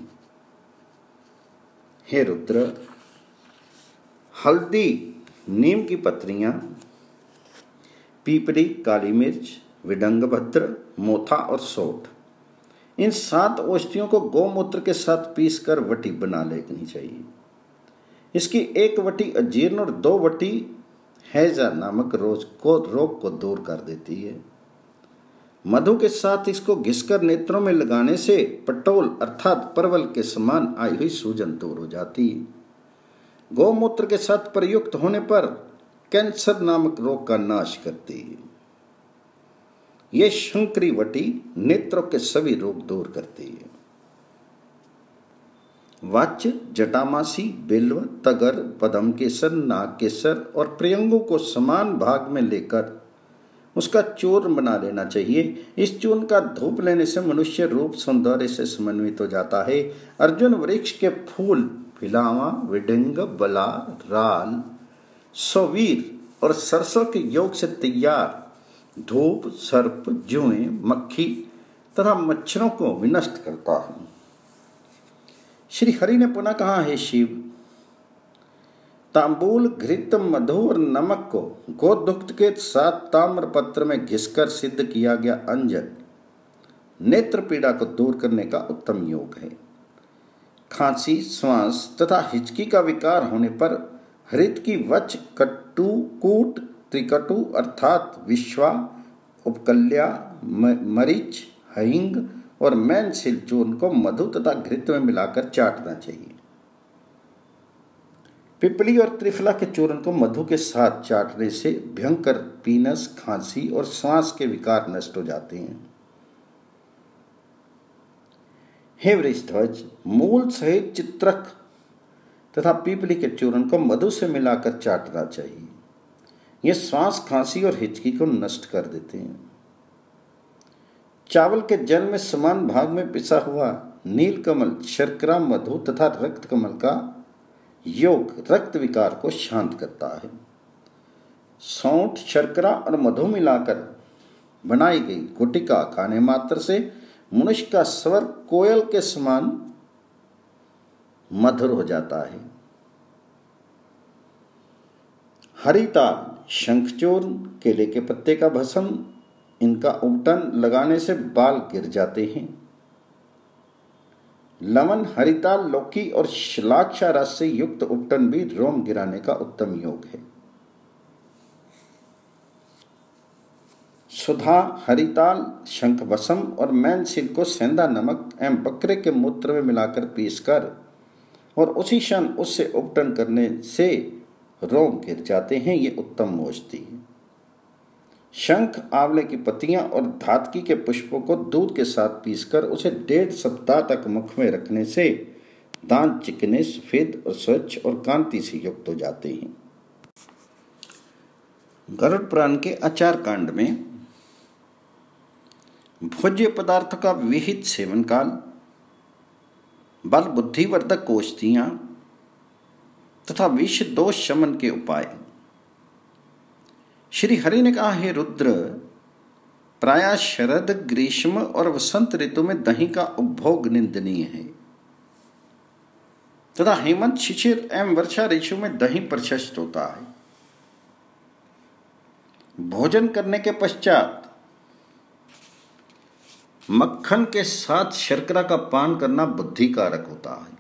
हे रुद्र, हल्दी, नीम की पत्रियां, पीपली, काली मिर्च, विडंगभद्र, मोथा और सोठ, इन 7 औषधियों को गौमूत्र के साथ पीसकर वटी बना लेनी चाहिए। इसकी 1 वटी अजीर्ण और 2 वटी हैजा नामक रोग को दूर कर देती है। मधु के साथ इसको घिसकर नेत्रों में लगाने से पटोल अर्थात परवल के समान आई हुई सूजन दूर हो जाती है। गौमूत्र के साथ प्रयुक्त होने पर कैंसर नामक रोग का नाश करती है। ये शंकरी वटी नेत्रों के सभी रोग दूर करती है। वाच्य, जटामासी, बिल्व, तगर, पदम केसर, नाग केसर और प्रियंगों को समान भाग में लेकर उसका चूर्ण बना लेना चाहिए। इस चूर्ण का धूप लेने से मनुष्य रूप सौंदर्य से समन्वित हो जाता है। अर्जुन वृक्ष के फूल फिलावा, विडंग, बला, राल, सौवीर और सरसों के योग से तैयार धूप सर्प, जुएं, मक्खी तथा मच्छरों को विनष्ट करता है। श्री हरि ने पुनः कहा, हे शिव, तांबूल, घृत, मधु और नमक को गोदुग्ध के साथ ताम्र पत्र में घिसकर सिद्ध किया गया अंजन नेत्र पीड़ा को दूर करने का उत्तम योग है। खांसी, श्वास तथा हिचकी का विकार होने पर हरित की वच, कट्टू, कूट, त्रिकटु अर्थात विश्वा, उपकल्या, मरीच, हिंग और मैनसिल चूर्ण को मधु तथा घृत में मिलाकर चाटना चाहिए। पिपली और त्रिफला के चूर्ण को मधु के साथ चाटने से भयंकर पीनस, खांसी और सांस के विकार नष्ट हो जाते हैं। हे वृषध्वज, मूल सहित चित्रक तथा पीपली के चूर्ण को मधु से मिलाकर चाटना चाहिए। ये श्वास, खांसी और हिचकी को नष्ट कर देते हैं। चावल के जल में समान भाग में पिसा हुआ नीलकमल, शर्करा, मधु तथा रक्त कमल का योग रक्त विकार को शांत करता है। सौंठ, शर्करा और मधु मिलाकर बनाई गई गुटिका खाने मात्र से मनुष्य का स्वर कोयल के समान मधुर हो जाता है। हरिताल, शंखचूर्ण, केले के पत्ते का भस्म, इनका उपटन लगाने से बाल गिर जाते हैं। लवण, हरिताल, लौकी और शलाक्षा रस से युक्त उपटन भी रोम गिराने का उत्तम योग है। सुधा, हरिताल, शंखभस्म और मैनसिल को सेंधा नमक एवं बकरे के मूत्र में मिलाकर पीसकर और उसी क्षण उससे उपटन करने से रोम गिर जाते हैं। ये उत्तम औषधि है। शंख, आंवले की पत्तियां और धातकी के पुष्पों को दूध के साथ पीसकर उसे 1.5 सप्ताह तक मुख में रखने से दांत चिकने, सफेद और स्वच्छ और कांति से युक्त हो जाते हैं। गरुड़ पुराण के आचार कांड में भोज्य पदार्थों का विहित सेवन काल, बल बुद्धिवर्धक औषधियां तथा विष दोष शमन के उपाय। श्री हरि ने कहा, हे रुद्र, प्रायः शरद, ग्रीष्म और वसंत ऋतु में दही का उपभोग निंदनीय है तथा हेमंत, शिशिर एवं वर्षा ऋतु में दही प्रशस्त होता है। भोजन करने के पश्चात मक्खन के साथ शर्करा का पान करना बुद्धिकारक होता है।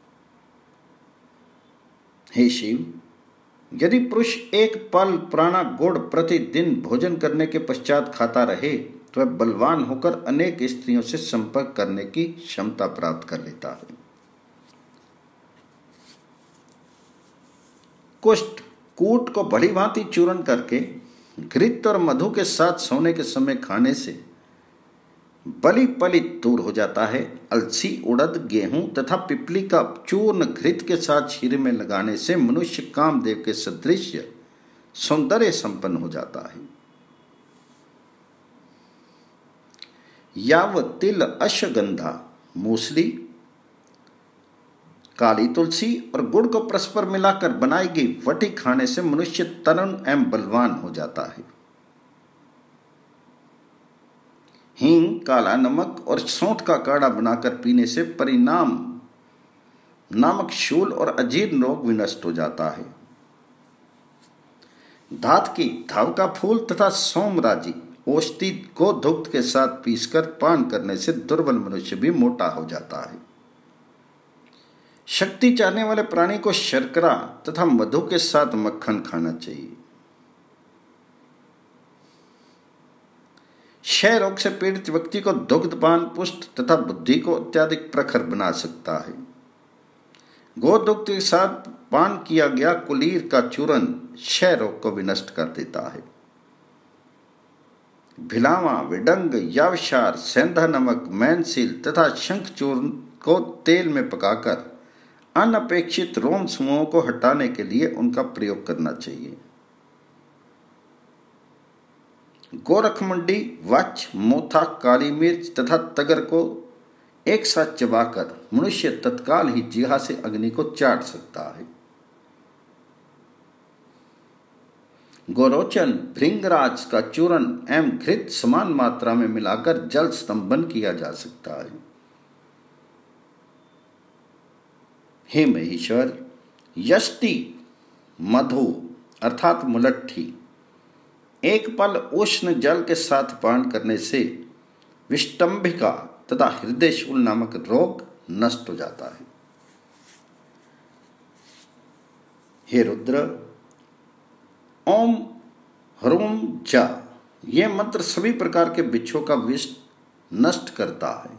हे शिव, यदि पुरुष एक पल पुराना गुड़ प्रतिदिन भोजन करने के पश्चात खाता रहे तो वह बलवान होकर अनेक स्त्रियों से संपर्क करने की क्षमता प्राप्त कर लेता है। कुष्ठ, कूट को भली भांति चूर्ण करके घृत और मधु के साथ सोने के समय खाने से बलि पलित दूर हो जाता है। अलसी, उड़द, गेहूं तथा पिपली का चूर्ण घृत के साथ शीरे में लगाने से मनुष्य कामदेव के सदृश सौंदर्य संपन्न हो जाता है। याव, तिल, अश्वगंधा, मूसली, काली तुलसी और गुड़ को परस्पर मिलाकर बनाई गई वटी खाने से मनुष्य तरुण एवं बलवान हो जाता है। हींग, काला नमक और सौंठ का काढ़ा बनाकर पीने से परिणाम नामक शूल और अजीर्ण रोग विनष्ट हो जाता है। धातकी, धाव का फूल तथा सोमराजी औषधि को दुग्ध के साथ पीसकर पान करने से दुर्बल मनुष्य भी मोटा हो जाता है। शक्ति चाहने वाले प्राणी को शर्करा तथा मधु के साथ मक्खन खाना चाहिए। क्षय रोग से पीड़ित व्यक्ति को दुग्धपान पुष्ट तथा बुद्धि को अत्यधिक प्रखर बना सकता है। गोदुग्ध के साथ पान किया गया कुलीर का चूर्ण क्षय रोग को विनष्ट कर देता है। भिलावा, विडंग, यावशार, सेंधा नमक, मैनसील तथा शंख चूर्ण को तेल में पकाकर अनपेक्षित रोम समूहों को हटाने के लिए उनका प्रयोग करना चाहिए। गोरखमंडी, वच, मोथा, काली मिर्च तथा तगर को एक साथ चबाकर मनुष्य तत्काल ही जिह्वा से अग्नि को चाट सकता है। गोरोचन, भृंगराज का चूर्ण एवं घृत समान मात्रा में मिलाकर जल स्तंभन किया जा सकता है। हे महेश्वर, यष्टि, मधु अर्थात मुलट्ठी एक पल उष्ण जल के साथ पान करने से विष्टंभिका तथा हृदय शूल नामक रोग नष्ट हो जाता है। हे रुद्र, ओम ह्रूम जा ये मंत्र सभी प्रकार के बिच्छों का विष नष्ट करता है।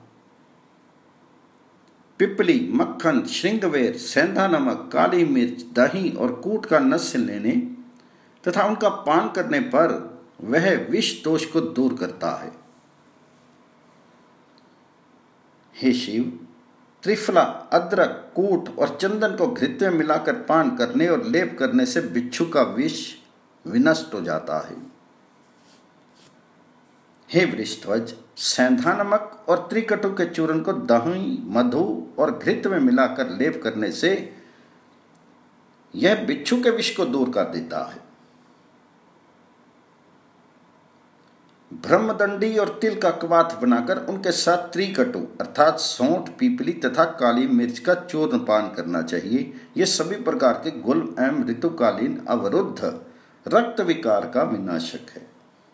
पिपली, मक्खन, श्रृंगवेर, सेंधा नमक, काली मिर्च, दही और कूट का नस्य लेने तथा उनका पान करने पर वह विष दोष को दूर करता है। हे शिव, त्रिफला, अदरक, कूट और चंदन को घृत में मिलाकर पान करने और लेप करने से बिच्छू का विष विनष्ट हो जाता है। हे वृषध्वज, सेंधा नमक और त्रिकटु के चूर्ण को दही, मधु और घृत में मिलाकर लेप करने से यह बिच्छू के विष को दूर कर देता है। ब्रह्मदंडी और तिल का कवाथ बनाकर उनके साथ त्रिकटु अर्थात सौंठ, पीपली तथा काली मिर्च का चूर्ण पान करना चाहिए। ये सभी प्रकार के गुल्म एवं ऋतुकालीन अवरुद्ध रक्त विकार का विनाशक है।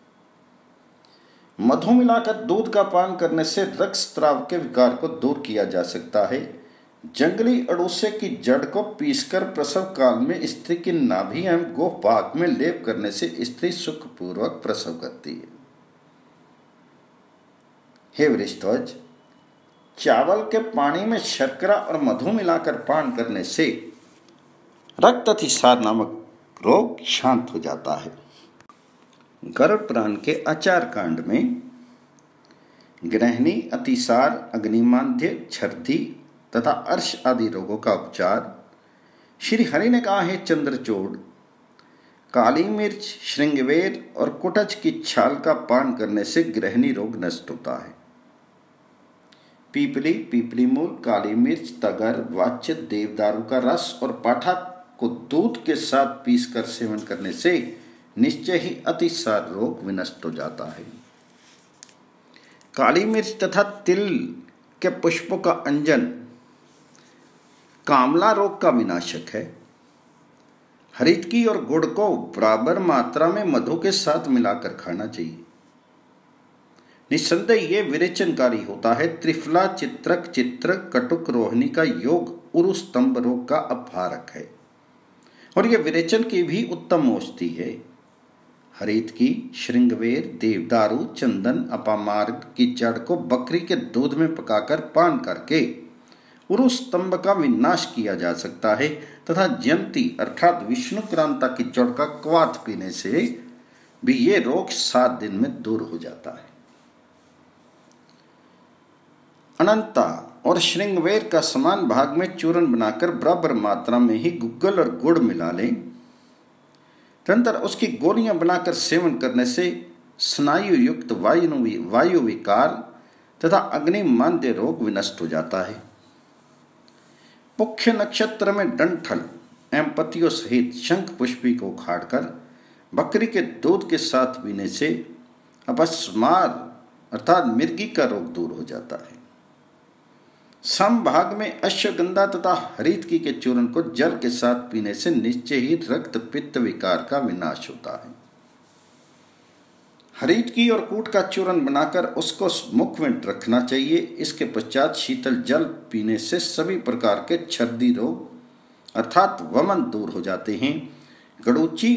मधु मिलाकर दूध का पान करने से रक्तस्राव के विकार को दूर किया जा सकता है। जंगली अड़ूसे की जड़ को पीसकर प्रसव काल में स्त्री की नाभि एवं गोह भाग में लेप करने से स्त्री सुखपूर्वक प्रसव करती है। हे वृषध्वज, चावल के पानी में शर्करा और मधु मिलाकर पान करने से रक्त अतिसार नामक रोग शांत हो जाता है। गरुड़ पुराण के आचार कांड में गृहिणी, अतिसार, अग्निमांद्य, छर्दी तथा अर्श आदि रोगों का उपचार श्री हरि ने कहा है। चंद्रचूड़, काली मिर्च, श्रृंगवेर और कुटच की छाल का पान करने से गृहिणी रोग नष्ट होता है। पीपली, पीपली मूल, काली मिर्च, तगर, वाच्य, देवदारू का रस और पाठा को दूध के साथ पीसकर सेवन करने से निश्चय ही अतिसार रोग विनष्ट हो जाता है। काली मिर्च तथा तिल के पुष्पों का अंजन कामला रोग का विनाशक है। हरितकी और गुड़ को बराबर मात्रा में मधु के साथ मिलाकर खाना चाहिए। निस्संदेह ये विरेचनकारी होता है। त्रिफला, चित्रक, चित्र, कटुक, रोहिणी का योग उरुस्तंभ रोग का अपहारक है और यह विरेचन की भी उत्तम औषधि है। हरितकी, श्रृंगवेर, देवदारू, चंदन, अपामार्ग की जड़ को बकरी के दूध में पकाकर पान करके उरुस्तंभ का विनाश किया जा सकता है तथा जयंती अर्थात विष्णुक्रांता की जड़ का क्वाथ पीने से भी ये रोग 7 दिन में दूर हो जाता है। अनंता और श्रृंगवेर का समान भाग में चूर्ण बनाकर बराबर मात्रा में ही गुग्गल और गुड़ मिला लें। तदनंतर उसकी गोलियां बनाकर सेवन करने से स्नायु युक्त वायु विकार तथा अग्निमांद्य रोग विनष्ट हो जाता है। पुष्य नक्षत्र में डंठल एवं पतियों सहित शंख पुष्पी को उखाड़कर बकरी के दूध के साथ पीने से अपस्मार अर्थात मिर्गी का रोग दूर हो जाता है। समभाग में अश्वगंधा तथा हरितकी के चूर्ण को जल के साथ पीने से निश्चय ही रक्त पित्त विकार का विनाश होता है। हरितकी और कूट का चूर्ण बनाकर उसको मुख में रखना चाहिए। इसके पश्चात शीतल जल पीने से सभी प्रकार के छर्दी रोग अर्थात वमन दूर हो जाते हैं। गड़ूची,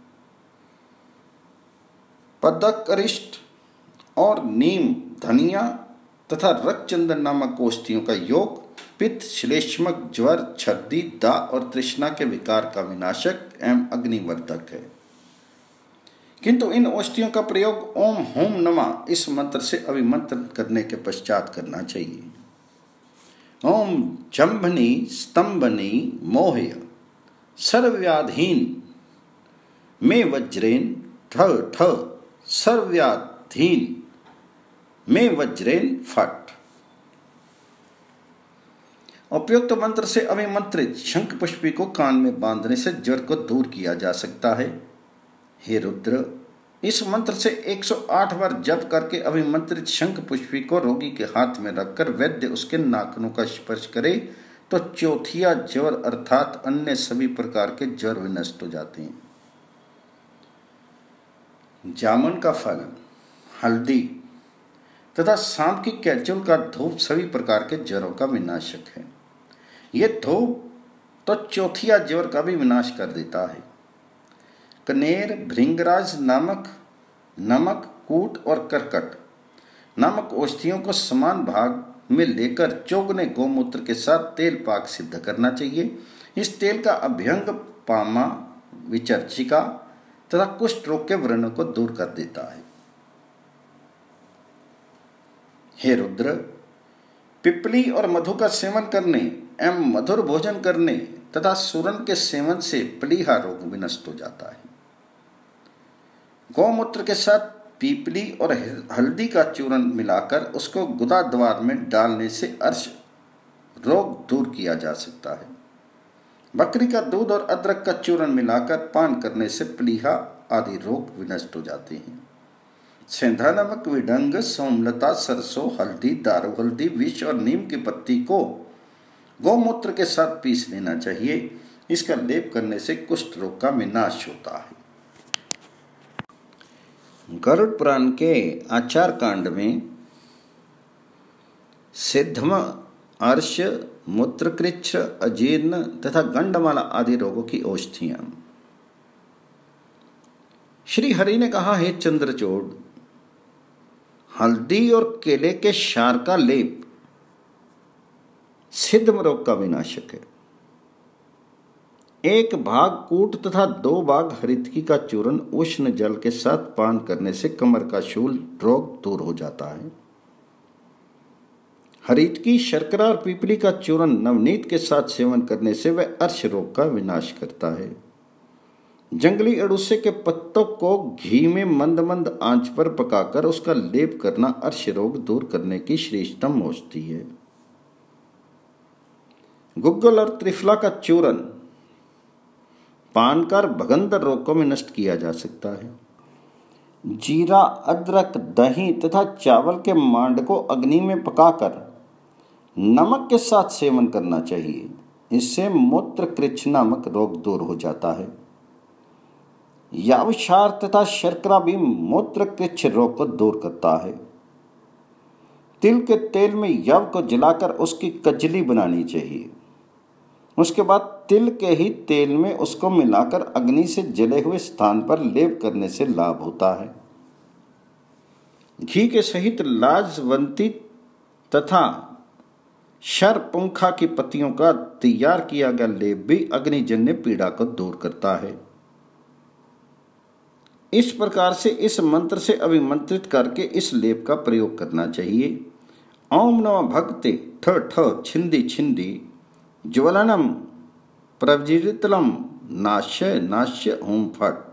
पदकरिष्ट और नीम, धनिया तथा रक्तचंदन नामक औषधियों का योग पित्त, श्लेष्मक, ज्वर, छर्दी, दाह और तृष्णा के विकार का विनाशक एवं अग्निवर्धक है। किंतु इन औषधियों का प्रयोग ओम होम नमः इस मंत्र से अभिमंत्रण करने के पश्चात करना चाहिए। ओम जंभनी स्तंभनी मोहय सर्वव्याधीन में वज्रेन ठ ठ सर्वव्याधीन में वज्रेन फट। उपयुक्त मंत्र से अभिमंत्रित शंख पुष्पी को कान में बांधने से ज्वर को दूर किया जा सकता है। हे रुद्र, इस मंत्र से 108 बार जप करके अभिमंत्रित शंख पुष्पी को रोगी के हाथ में रखकर वैद्य उसके नाखूनों का स्पर्श करे तो चौथिया ज्वर अर्थात अन्य सभी प्रकार के ज्वर विनष्ट हो जाते हैं। जामुन का फल, हल्दी तथा सांप की कैप्सूल का धूप सभी प्रकार के ज्वरों का विनाशक है। यह धूप तो चौथिया ज्वर का भी विनाश कर देता है। कनेर, भृंगराज नामक नमक, कूट और करकट नामक औषधियों को समान भाग में लेकर चौगने गोमूत्र के साथ तेल पाक सिद्ध करना चाहिए। इस तेल का अभ्यंग पामा, विचर्चिका तथा कुष्ठ रोग के व्रणों को दूर कर देता है। हे रुद्र, पिपली और मधु का सेवन करने एवं मधुर भोजन करने तथा सूरन के सेवन से प्लीहा रोग विनष्ट हो जाता है। गौमूत्र के साथ पीपली और हल्दी का चूर्ण मिलाकर उसको गुदा द्वार में डालने से अर्श रोग दूर किया जा सकता है। बकरी का दूध और अदरक का चूर्ण मिलाकर पान करने से प्लीहा आदि रोग विनष्ट हो जाते हैं। सेंधा नमक, विडंग, सोमलता, सरसों, हल्दी, दारू हल्दी, विष और नीम की पत्ती को गौमूत्र के साथ पीस लेना चाहिए। इसका लेप करने से कुष्ठ रोग का विनाश होता है। गरुड़ पुराण के आचार कांड में सिद्धम, अर्श, मूत्रकृच्छ, अजीर्ण तथा गंडमाला आदि रोगों की औषधियां। श्री हरि ने कहा, हे चंद्रचूड़, हल्दी और केले के क्षार का लेप सिद्धम रोग का विनाशक है। 1 भाग कूट तथा 2 भाग हरितकी का चूर्ण उष्ण जल के साथ पान करने से कमर का शूल रोग दूर हो जाता है। हरितकी, शर्करा और पीपली का चूर्ण नवनीत के साथ सेवन करने से वह अर्श रोग का विनाश करता है। जंगली अड़ूसे के पत्तों को घी में मंद मंद आंच पर पकाकर उसका लेप करना अर्श रोग दूर करने की श्रेष्ठतम औषधि है। गुग्गल और त्रिफला का चूर्ण पान कर भगंदर रोग को नष्ट किया जा सकता है। जीरा, अदरक, दही तथा चावल के मांड को अग्नि में पकाकर नमक के साथ सेवन करना चाहिए। इससे मूत्रकृच्छ नामक रोग दूर हो जाता है। यावक्षार तथा शर्करा भी मूत्रकृच्छ रोग को दूर करता है। तिल के तेल में यव को जलाकर उसकी कजली बनानी चाहिए। उसके बाद तिल के ही तेल में उसको मिलाकर अग्नि से जले हुए स्थान पर लेप करने से लाभ होता है। घी के सहित लाजवंती तथा शरपुंखा की पत्तियों का तैयार किया गया लेप भी अग्निजन्य पीड़ा को दूर करता है। इस प्रकार से इस मंत्र से अभिमंत्रित करके इस लेप का प्रयोग करना चाहिए। ओम नमः भगते ठ ठ छिंदी छिंदी ज्वलनम प्रज्वलितलम नाश्य नाश्य ओम फट।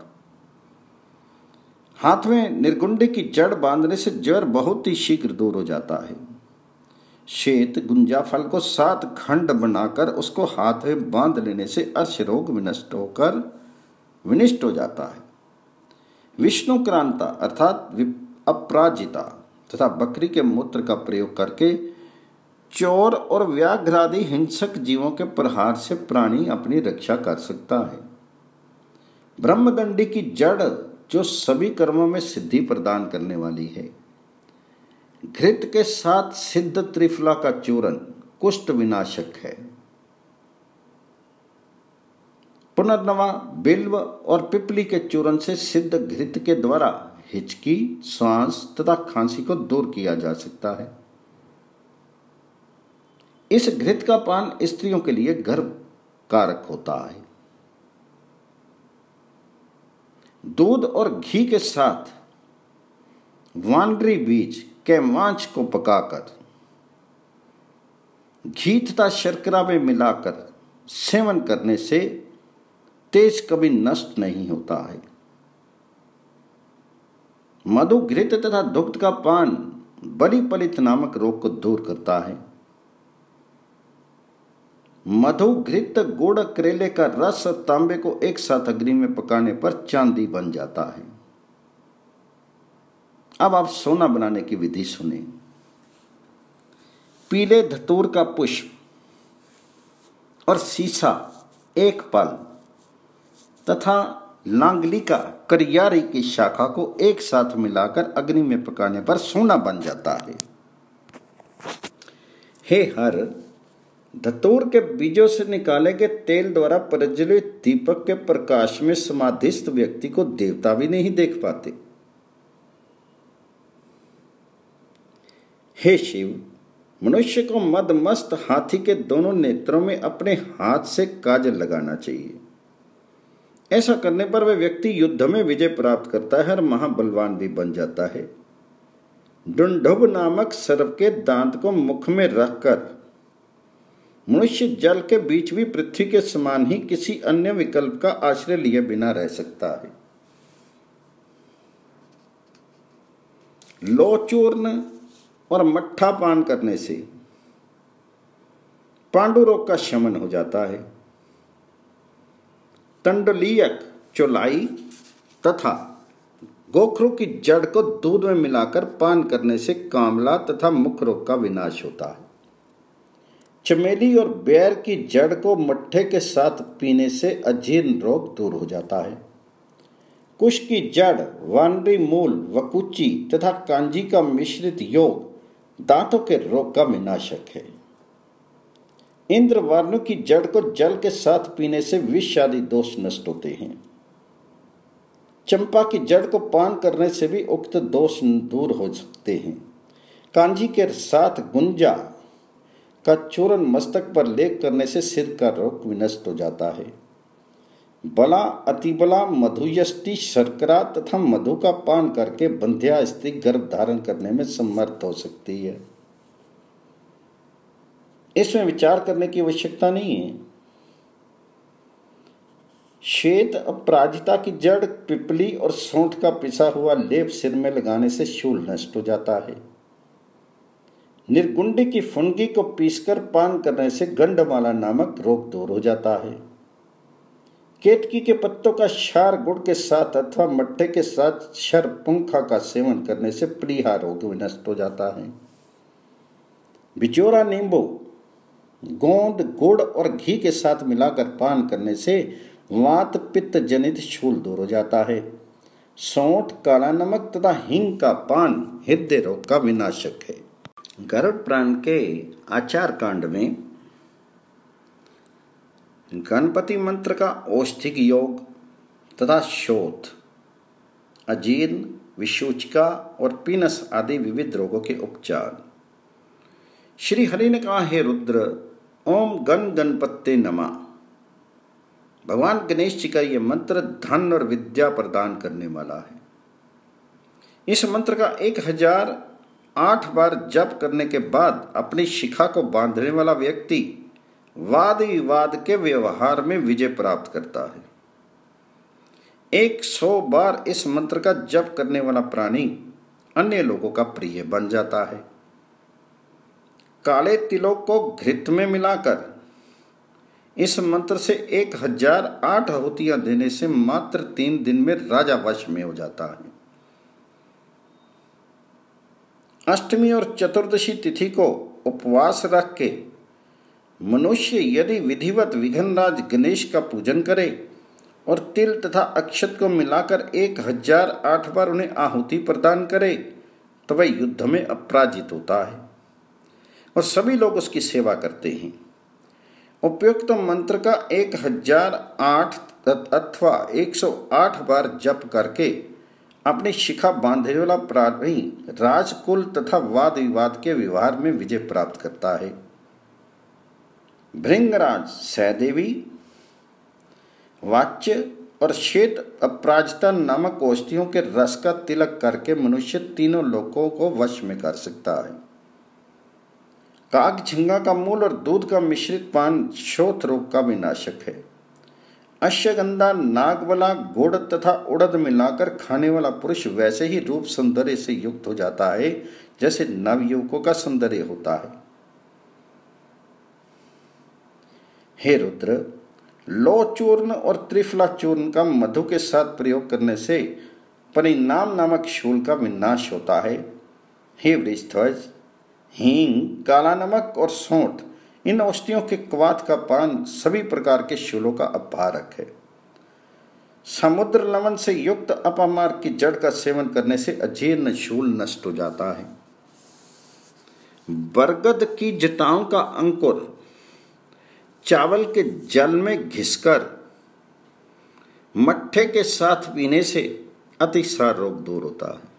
हाथ में निर्गुंडे की जड़ बांधने से ज्वर बहुत ही शीघ्र दूर हो जाता है। श्वेत गुंजा फल को 7 खंड बनाकर उसको हाथ में बांध लेने से अर्श रोग विनष्ट हो जाता है। विष्णुक्रांता अर्थात अपराजिता तथा बकरी के मूत्र का प्रयोग करके चोर और व्याघ्र आदि हिंसक जीवों के प्रहार से प्राणी अपनी रक्षा कर सकता है। ब्रह्मदंडी की जड़ जो सभी कर्मों में सिद्धि प्रदान करने वाली है। घृत के साथ सिद्ध त्रिफला का चूर्ण कुष्ठ विनाशक है। पुनर्नवा बिल्व और पिपली के चूर्ण से सिद्ध घृत के द्वारा हिचकी, श्वास तथा खांसी को दूर किया जा सकता है। इस घृत का पान स्त्रियों के लिए गर्भ कारक होता है। दूध और घी के साथ वानरी बीज के मांस को पकाकर घी तथा शर्करा में मिलाकर सेवन करने से तेज कभी नष्ट नहीं होता है। मधु घृत तथा दुग्ध का पान बलि पलित नामक रोग को दूर करता है। मधु घृत गुड़ करेले का रस और तांबे को एक साथ अग्नि में पकाने पर चांदी बन जाता है। अब आप सोना बनाने की विधि सुने। पीले धतूर का पुष्प और सीसा एक पल तथा लांगलिका करियारी की शाखा को एक साथ मिलाकर अग्नि में पकाने पर सोना बन जाता है। हे हर, धतूर के बीजों से निकाले गए तेल द्वारा प्रज्वलित दीपक के प्रकाश में समाधिस्थ व्यक्ति को देवता भी नहीं देख पाते। हे शिव, मनुष्य को मदमस्त हाथी के दोनों नेत्रों में अपने हाथ से काजल लगाना चाहिए। ऐसा करने पर वह व्यक्ति युद्ध में विजय प्राप्त करता है और महाबलवान भी बन जाता है। डुंडुभ नामक सर्प के दांत को मुख में रखकर मनुष्य जल के बीच भी पृथ्वी के समान ही किसी अन्य विकल्प का आश्रय लिए बिना रह सकता है। लोचूर्ण और मट्ठा पान करने से पांडु रोग का शमन हो जाता है। तंडलीयक चौलाई तथा गोखरू की जड़ को दूध में मिलाकर पान करने से कामला तथा मुख रोग का विनाश होता है। चमेली और बेर की जड़ को मट्ठे के साथ पीने से अजीर्ण रोग दूर हो जाता है। कुश की जड़, वानरी मूल, वकुची तथा कांजी का मिश्रित योग दांतों के रोग का विनाशक है। इंद्रवार्णु की जड़ को जल के साथ पीने से विष आदि दोष नष्ट होते हैं। चंपा की जड़ को पान करने से भी उक्त दोष दूर हो सकते हैं। कांजी के साथ गुंजा का चूर्ण मस्तक पर लेप करने से सिर का रोग विनष्ट हो जाता है। बला, अतिबला, मधुयष्टि, शर्करा तथा मधु का पान करके बंध्या स्त्री गर्भ धारण करने में समर्थ हो सकती है। इसमें विचार करने की आवश्यकता नहीं है। श्वेत अपराजिता की जड़, पिपली और सौंठ का पिसा हुआ लेप सिर में लगाने से शूल नष्ट हो जाता है। निर्गुंडी की फुनगी को पीसकर पान करने से गंडमाला नामक रोग दूर हो जाता है। केतकी के पत्तों का क्षार गुड़ के साथ अथवा मट्ठे के साथ शरपुंखा का सेवन करने से प्लीहा रोग विनष्ट हो जाता है। बिचौरा नींबू, गोंद, गुड़ और घी के साथ मिलाकर पान करने से वात पित्त जनित शूल दूर हो जाता है। सौंठ, काला नमक तथा हींग का पान हृदय रोग का विनाशक है। गरुड़ पुराण के आचार कांड में गणपति मंत्र का औष्ठिक योग तथा शोथ, अजीर्ण, विशोचिका और पीनस आदि विविध रोगों के उपचार। श्री हरि ने कहा, हे रुद्र, ओम गण गणपते नमः। भगवान गणेश जी का यह मंत्र धन और विद्या प्रदान करने वाला है। इस मंत्र का 1000 8 बार जप करने के बाद अपनी शिखा को बांधने वाला व्यक्ति वाद विवाद के व्यवहार में विजय प्राप्त करता है। 100 बार इस मंत्र का जप करने वाला प्राणी अन्य लोगों का प्रिय बन जाता है। काले तिलों को घृत में मिलाकर इस मंत्र से 1008 आहुतियां देने से मात्र 3 दिन में राजा वश में हो जाता है। अष्टमी और चतुर्दशी तिथि को उपवास रख के मनुष्य यदि विधिवत विघ्नराज गणेश का पूजन करे और तिल तथा अक्षत को मिलाकर 1008 बार उन्हें आहुति प्रदान करे तो वह युद्ध में अपराजित होता है और सभी लोग उसकी सेवा करते हैं। उपयुक्त मंत्र का 1008 अथवा 108 बार जप करके अपनी शिखा बांधने वाला प्राणी राजकुल तथा वाद विवाद के व्यवहार में विजय प्राप्त करता है। भृंगराज, सहदेवी, वाच्य और श्वेत अपराजिता नामक औषधियों के रस का तिलक करके मनुष्य तीनों लोकों को वश में कर सकता है। काग झिंगा का मूल और दूध का मिश्रित पान शोथ रोग का विनाशक है। अश्वगंधा, नागवला, गुड़ तथा उड़द मिलाकर खाने वाला पुरुष वैसे ही रूप सौंदर्य से युक्त हो जाता है जैसे नवयुवकों का सौंदर्य होता है। हे रुद्र, लौ चूर्ण और त्रिफला चूर्ण का मधु के साथ प्रयोग करने से परिणाम नामक शूल का विनाश होता है। हे वृषध्वज, हींग, काला नमक और सौंठ इन औषधियों के क्वाथ का पान सभी प्रकार के शूलों का अपहारक है। समुद्र लवण से युक्त अपामार्ग की जड़ का सेवन करने से अजीर्ण शूल नष्ट हो जाता है। बरगद की जटाओं का अंकुर चावल के जल में घिसकर मट्ठे के साथ पीने से अतिसार रोग दूर होता है।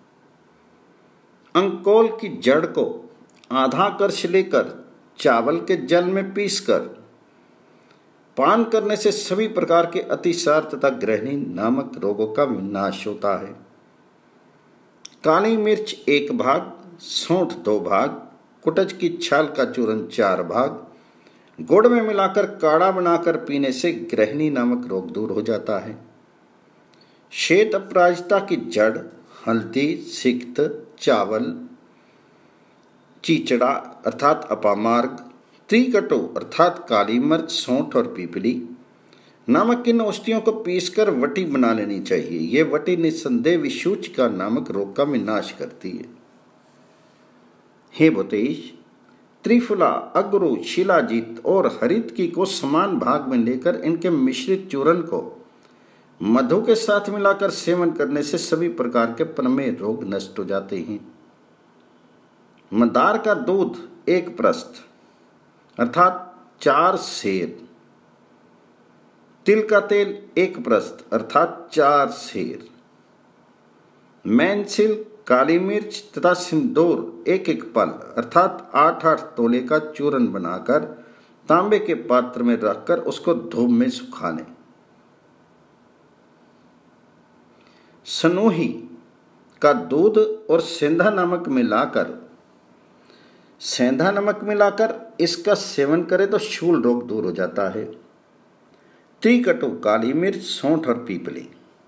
अंकोल की जड़ को आधा कर्ष लेकर चावल के जल में पीसकर पान करने से सभी प्रकार के अतिसार तथा ग्रहणी नामक रोगों का विनाश होता है। काली मिर्च 1 भाग, सौंठ 2 भाग, कुटज की छाल का चूर्ण 4 भाग गुड़ में मिलाकर काढ़ा बनाकर पीने से ग्रहणी नामक रोग दूर हो जाता है। श्वेत अपराजिता की जड़, हल्दी, सिक्त, चावल, चीचड़ा अर्थात अपामार्ग, त्रिकटो अर्थात काली मिर्च, सौंठ और पीपली नामक इन औषधियों को पीसकर वटी बना लेनी चाहिए। ये वटी निस्संदेह विषूचिका नामक रोग का विनाश करती है। हे भूतेश, त्रिफला, अगरू, शिलाजीत और हरितकी को समान भाग में लेकर इनके मिश्रित चूर्ण को मधु के साथ मिलाकर सेवन करने से सभी प्रकार के प्रमेह रोग नष्ट हो जाते हैं। मंदार का दूध 1 प्रस्थ अर्थात 4 सेर, तिल का तेल 1 प्रस्थ अर्थात 4 सेर, मैनसिल, काली मिर्च तथा सिंदूर 1-1 पल अर्थात 8-8 तोले का चूर्ण बनाकर तांबे के पात्र में रखकर उसको धूप में सुखा लें। सनोही का दूध और सेंधा नमक मिलाकर इसका सेवन करें तो शूल रोग दूर हो जाता है। त्रिकटु, काली मिर्च, सौंठ और पीपली,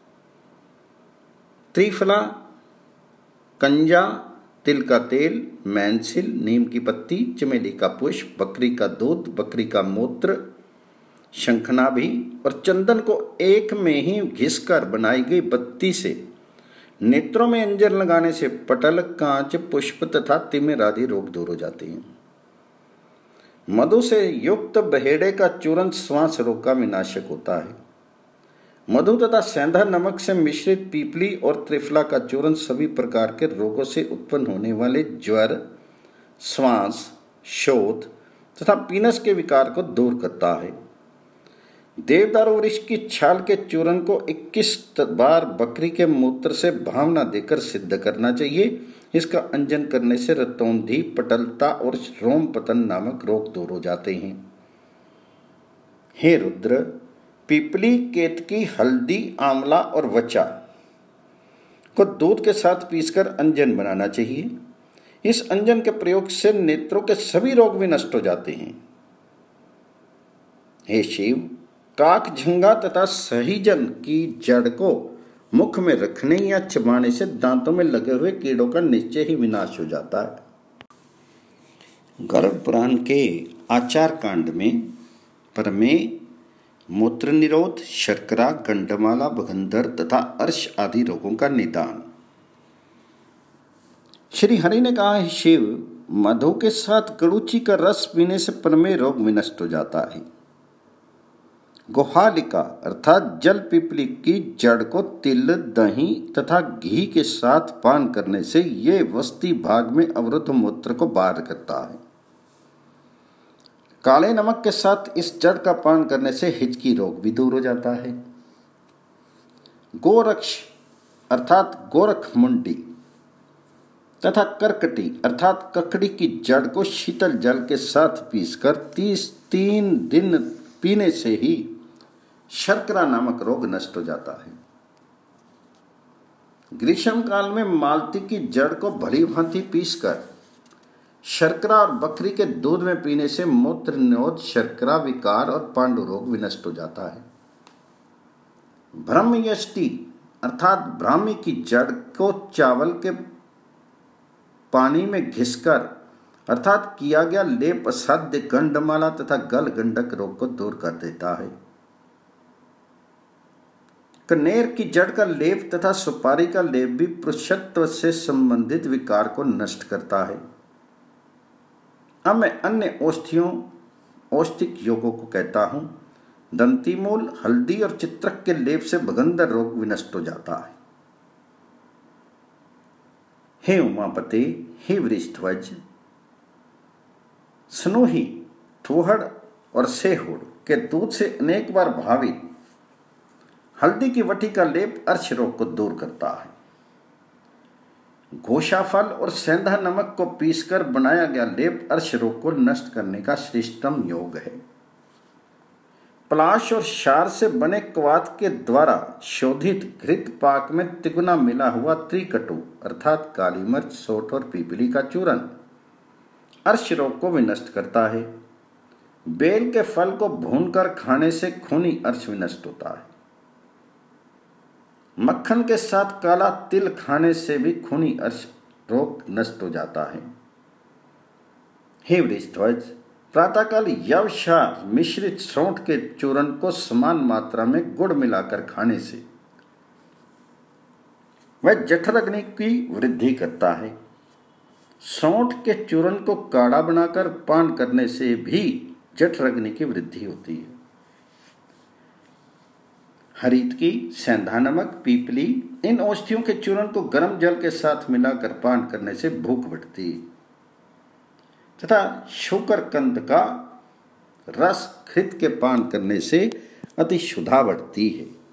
त्रिफला, कंजा, तिल का तेल, मैनसिल, नीम की पत्ती, चमेली का पुष्प, बकरी का दूध, बकरी का मूत्र, शंखनाभि और चंदन को एक में ही घिसकर बनाई गई बत्ती से नेत्रों में अंजन लगाने से पटल, कांच, पुष्प तथा तिमिर आदि रोग दूर हो जाते हैं। मधु से युक्त बहेड़े का चूर्ण श्वास रोग का विनाशक होता है। मधु तथा सेंधा नमक से मिश्रित पीपली और त्रिफला का चूर्ण सभी प्रकार के रोगों से उत्पन्न होने वाले ज्वर, श्वास, शोथ तथा पीनस के विकार को दूर करता है। देवदारू वृक्ष की छाल के चूर्ण को 21 बार बकरी के मूत्र से भावना देकर सिद्ध करना चाहिए। इसका अंजन करने से रतौंधी, पटलता और रोम पतन नामक रोग दूर हो जाते हैं। हे रुद्र, पीपली, केतकी, हल्दी, आंवला और वचा को दूध के साथ पीसकर अंजन बनाना चाहिए। इस अंजन के प्रयोग से नेत्रों के सभी रोग भी नष्ट हो जाते हैं। हे शिव, काक, झंगा तथा सहीजन की जड़ को मुख में रखने या चबाने से दांतों में लगे हुए कीड़ों का निश्चय ही विनाश हो जाता है। गरुड़ पुराण के आचार कांड में प्रमेय, मूत्र निरोध, शर्करा, गंडमाला, भगंदर तथा अर्श आदि रोगों का निदान। श्री हरि ने कहा है, शिव, मधु के साथ गड़ूची का रस पीने से प्रमेय रोग विनष्ट हो जाता है। गोहालिका अर्थात जल पिपली की जड़ को तिल, दही तथा घी के साथ पान करने से ये वस्ती भाग में अवरुद्ध मूत्र को बाहर करता है। काले नमक के साथ इस जड़ का पान करने से हिचकी रोग भी दूर हो जाता है। गोरक्ष अर्थात गोरख मुंडी तथा करकटी अर्थात ककड़ी की जड़ को शीतल जल के साथ पीसकर 3 दिन पीने से ही शर्करा नामक रोग नष्ट हो जाता है। ग्रीष्म काल में मालती की जड़ को भली भांति पीसकर शर्करा और बकरी के दूध में पीने से मूत्र निरोध, शर्करा विकार और पांडु रोग विनष्ट हो जाता है। ब्रह्मयष्टि अर्थात ब्राह्मी की जड़ को चावल के पानी में घिसकर अर्थात किया गया लेप असाध्य गंडमाला तथा गल गंडक रोग को दूर कर देता है। कनेर की जड़ का लेप तथा सुपारी का लेप भी पुरुषत्व से संबंधित विकार को नष्ट करता है। अब मैं अन्य औषधिक योगों को कहता हूं। दंती मूल, हल्दी और चित्रक के लेप से भगंदर रोग विनष्ट हो जाता है। हे उमापते, हे वृषध्वज, स्नोही, थोहड़ और सेहुड़ के दूध से अनेक बार भावित हल्दी की वटी का लेप अर्श रोग को दूर करता है। घोषा फल और सेंधा नमक को पीसकर बनाया गया लेप अर्श रोग को नष्ट करने का श्रेष्ठतम योग है। पलाश और क्षार से बने क्वाथ के द्वारा शोधित घृत पाक में तिगुना मिला हुआ त्रिकटु अर्थात काली मिर्च, सोंठ और पीपली का चूर्ण अर्श रोग को विनष्ट करता है। बेल के फल को भूनकर खाने से खूनी अर्श विनष्ट होता है। मक्खन के साथ काला तिल खाने से भी खूनी अर्श रोग नष्ट हो जाता है। हे वृषध्वज, प्रातःकाल यवक्षार मिश्रित सौंठ के चूर्ण को समान मात्रा में गुड़ मिलाकर खाने से वह जठर अग्नि की वृद्धि करता है। सौंठ के चूर्ण को काढ़ा बनाकर पान करने से भी जठर अग्नि की वृद्धि होती है। हरितकी, सेंधा नमक, पीपली इन औषधियों के चूर्ण को गर्म जल के साथ मिलाकर पान करने से भूख बढ़ती है तथा शुकरकंद का रस घृत के पान करने से अति क्षुधा बढ़ती है।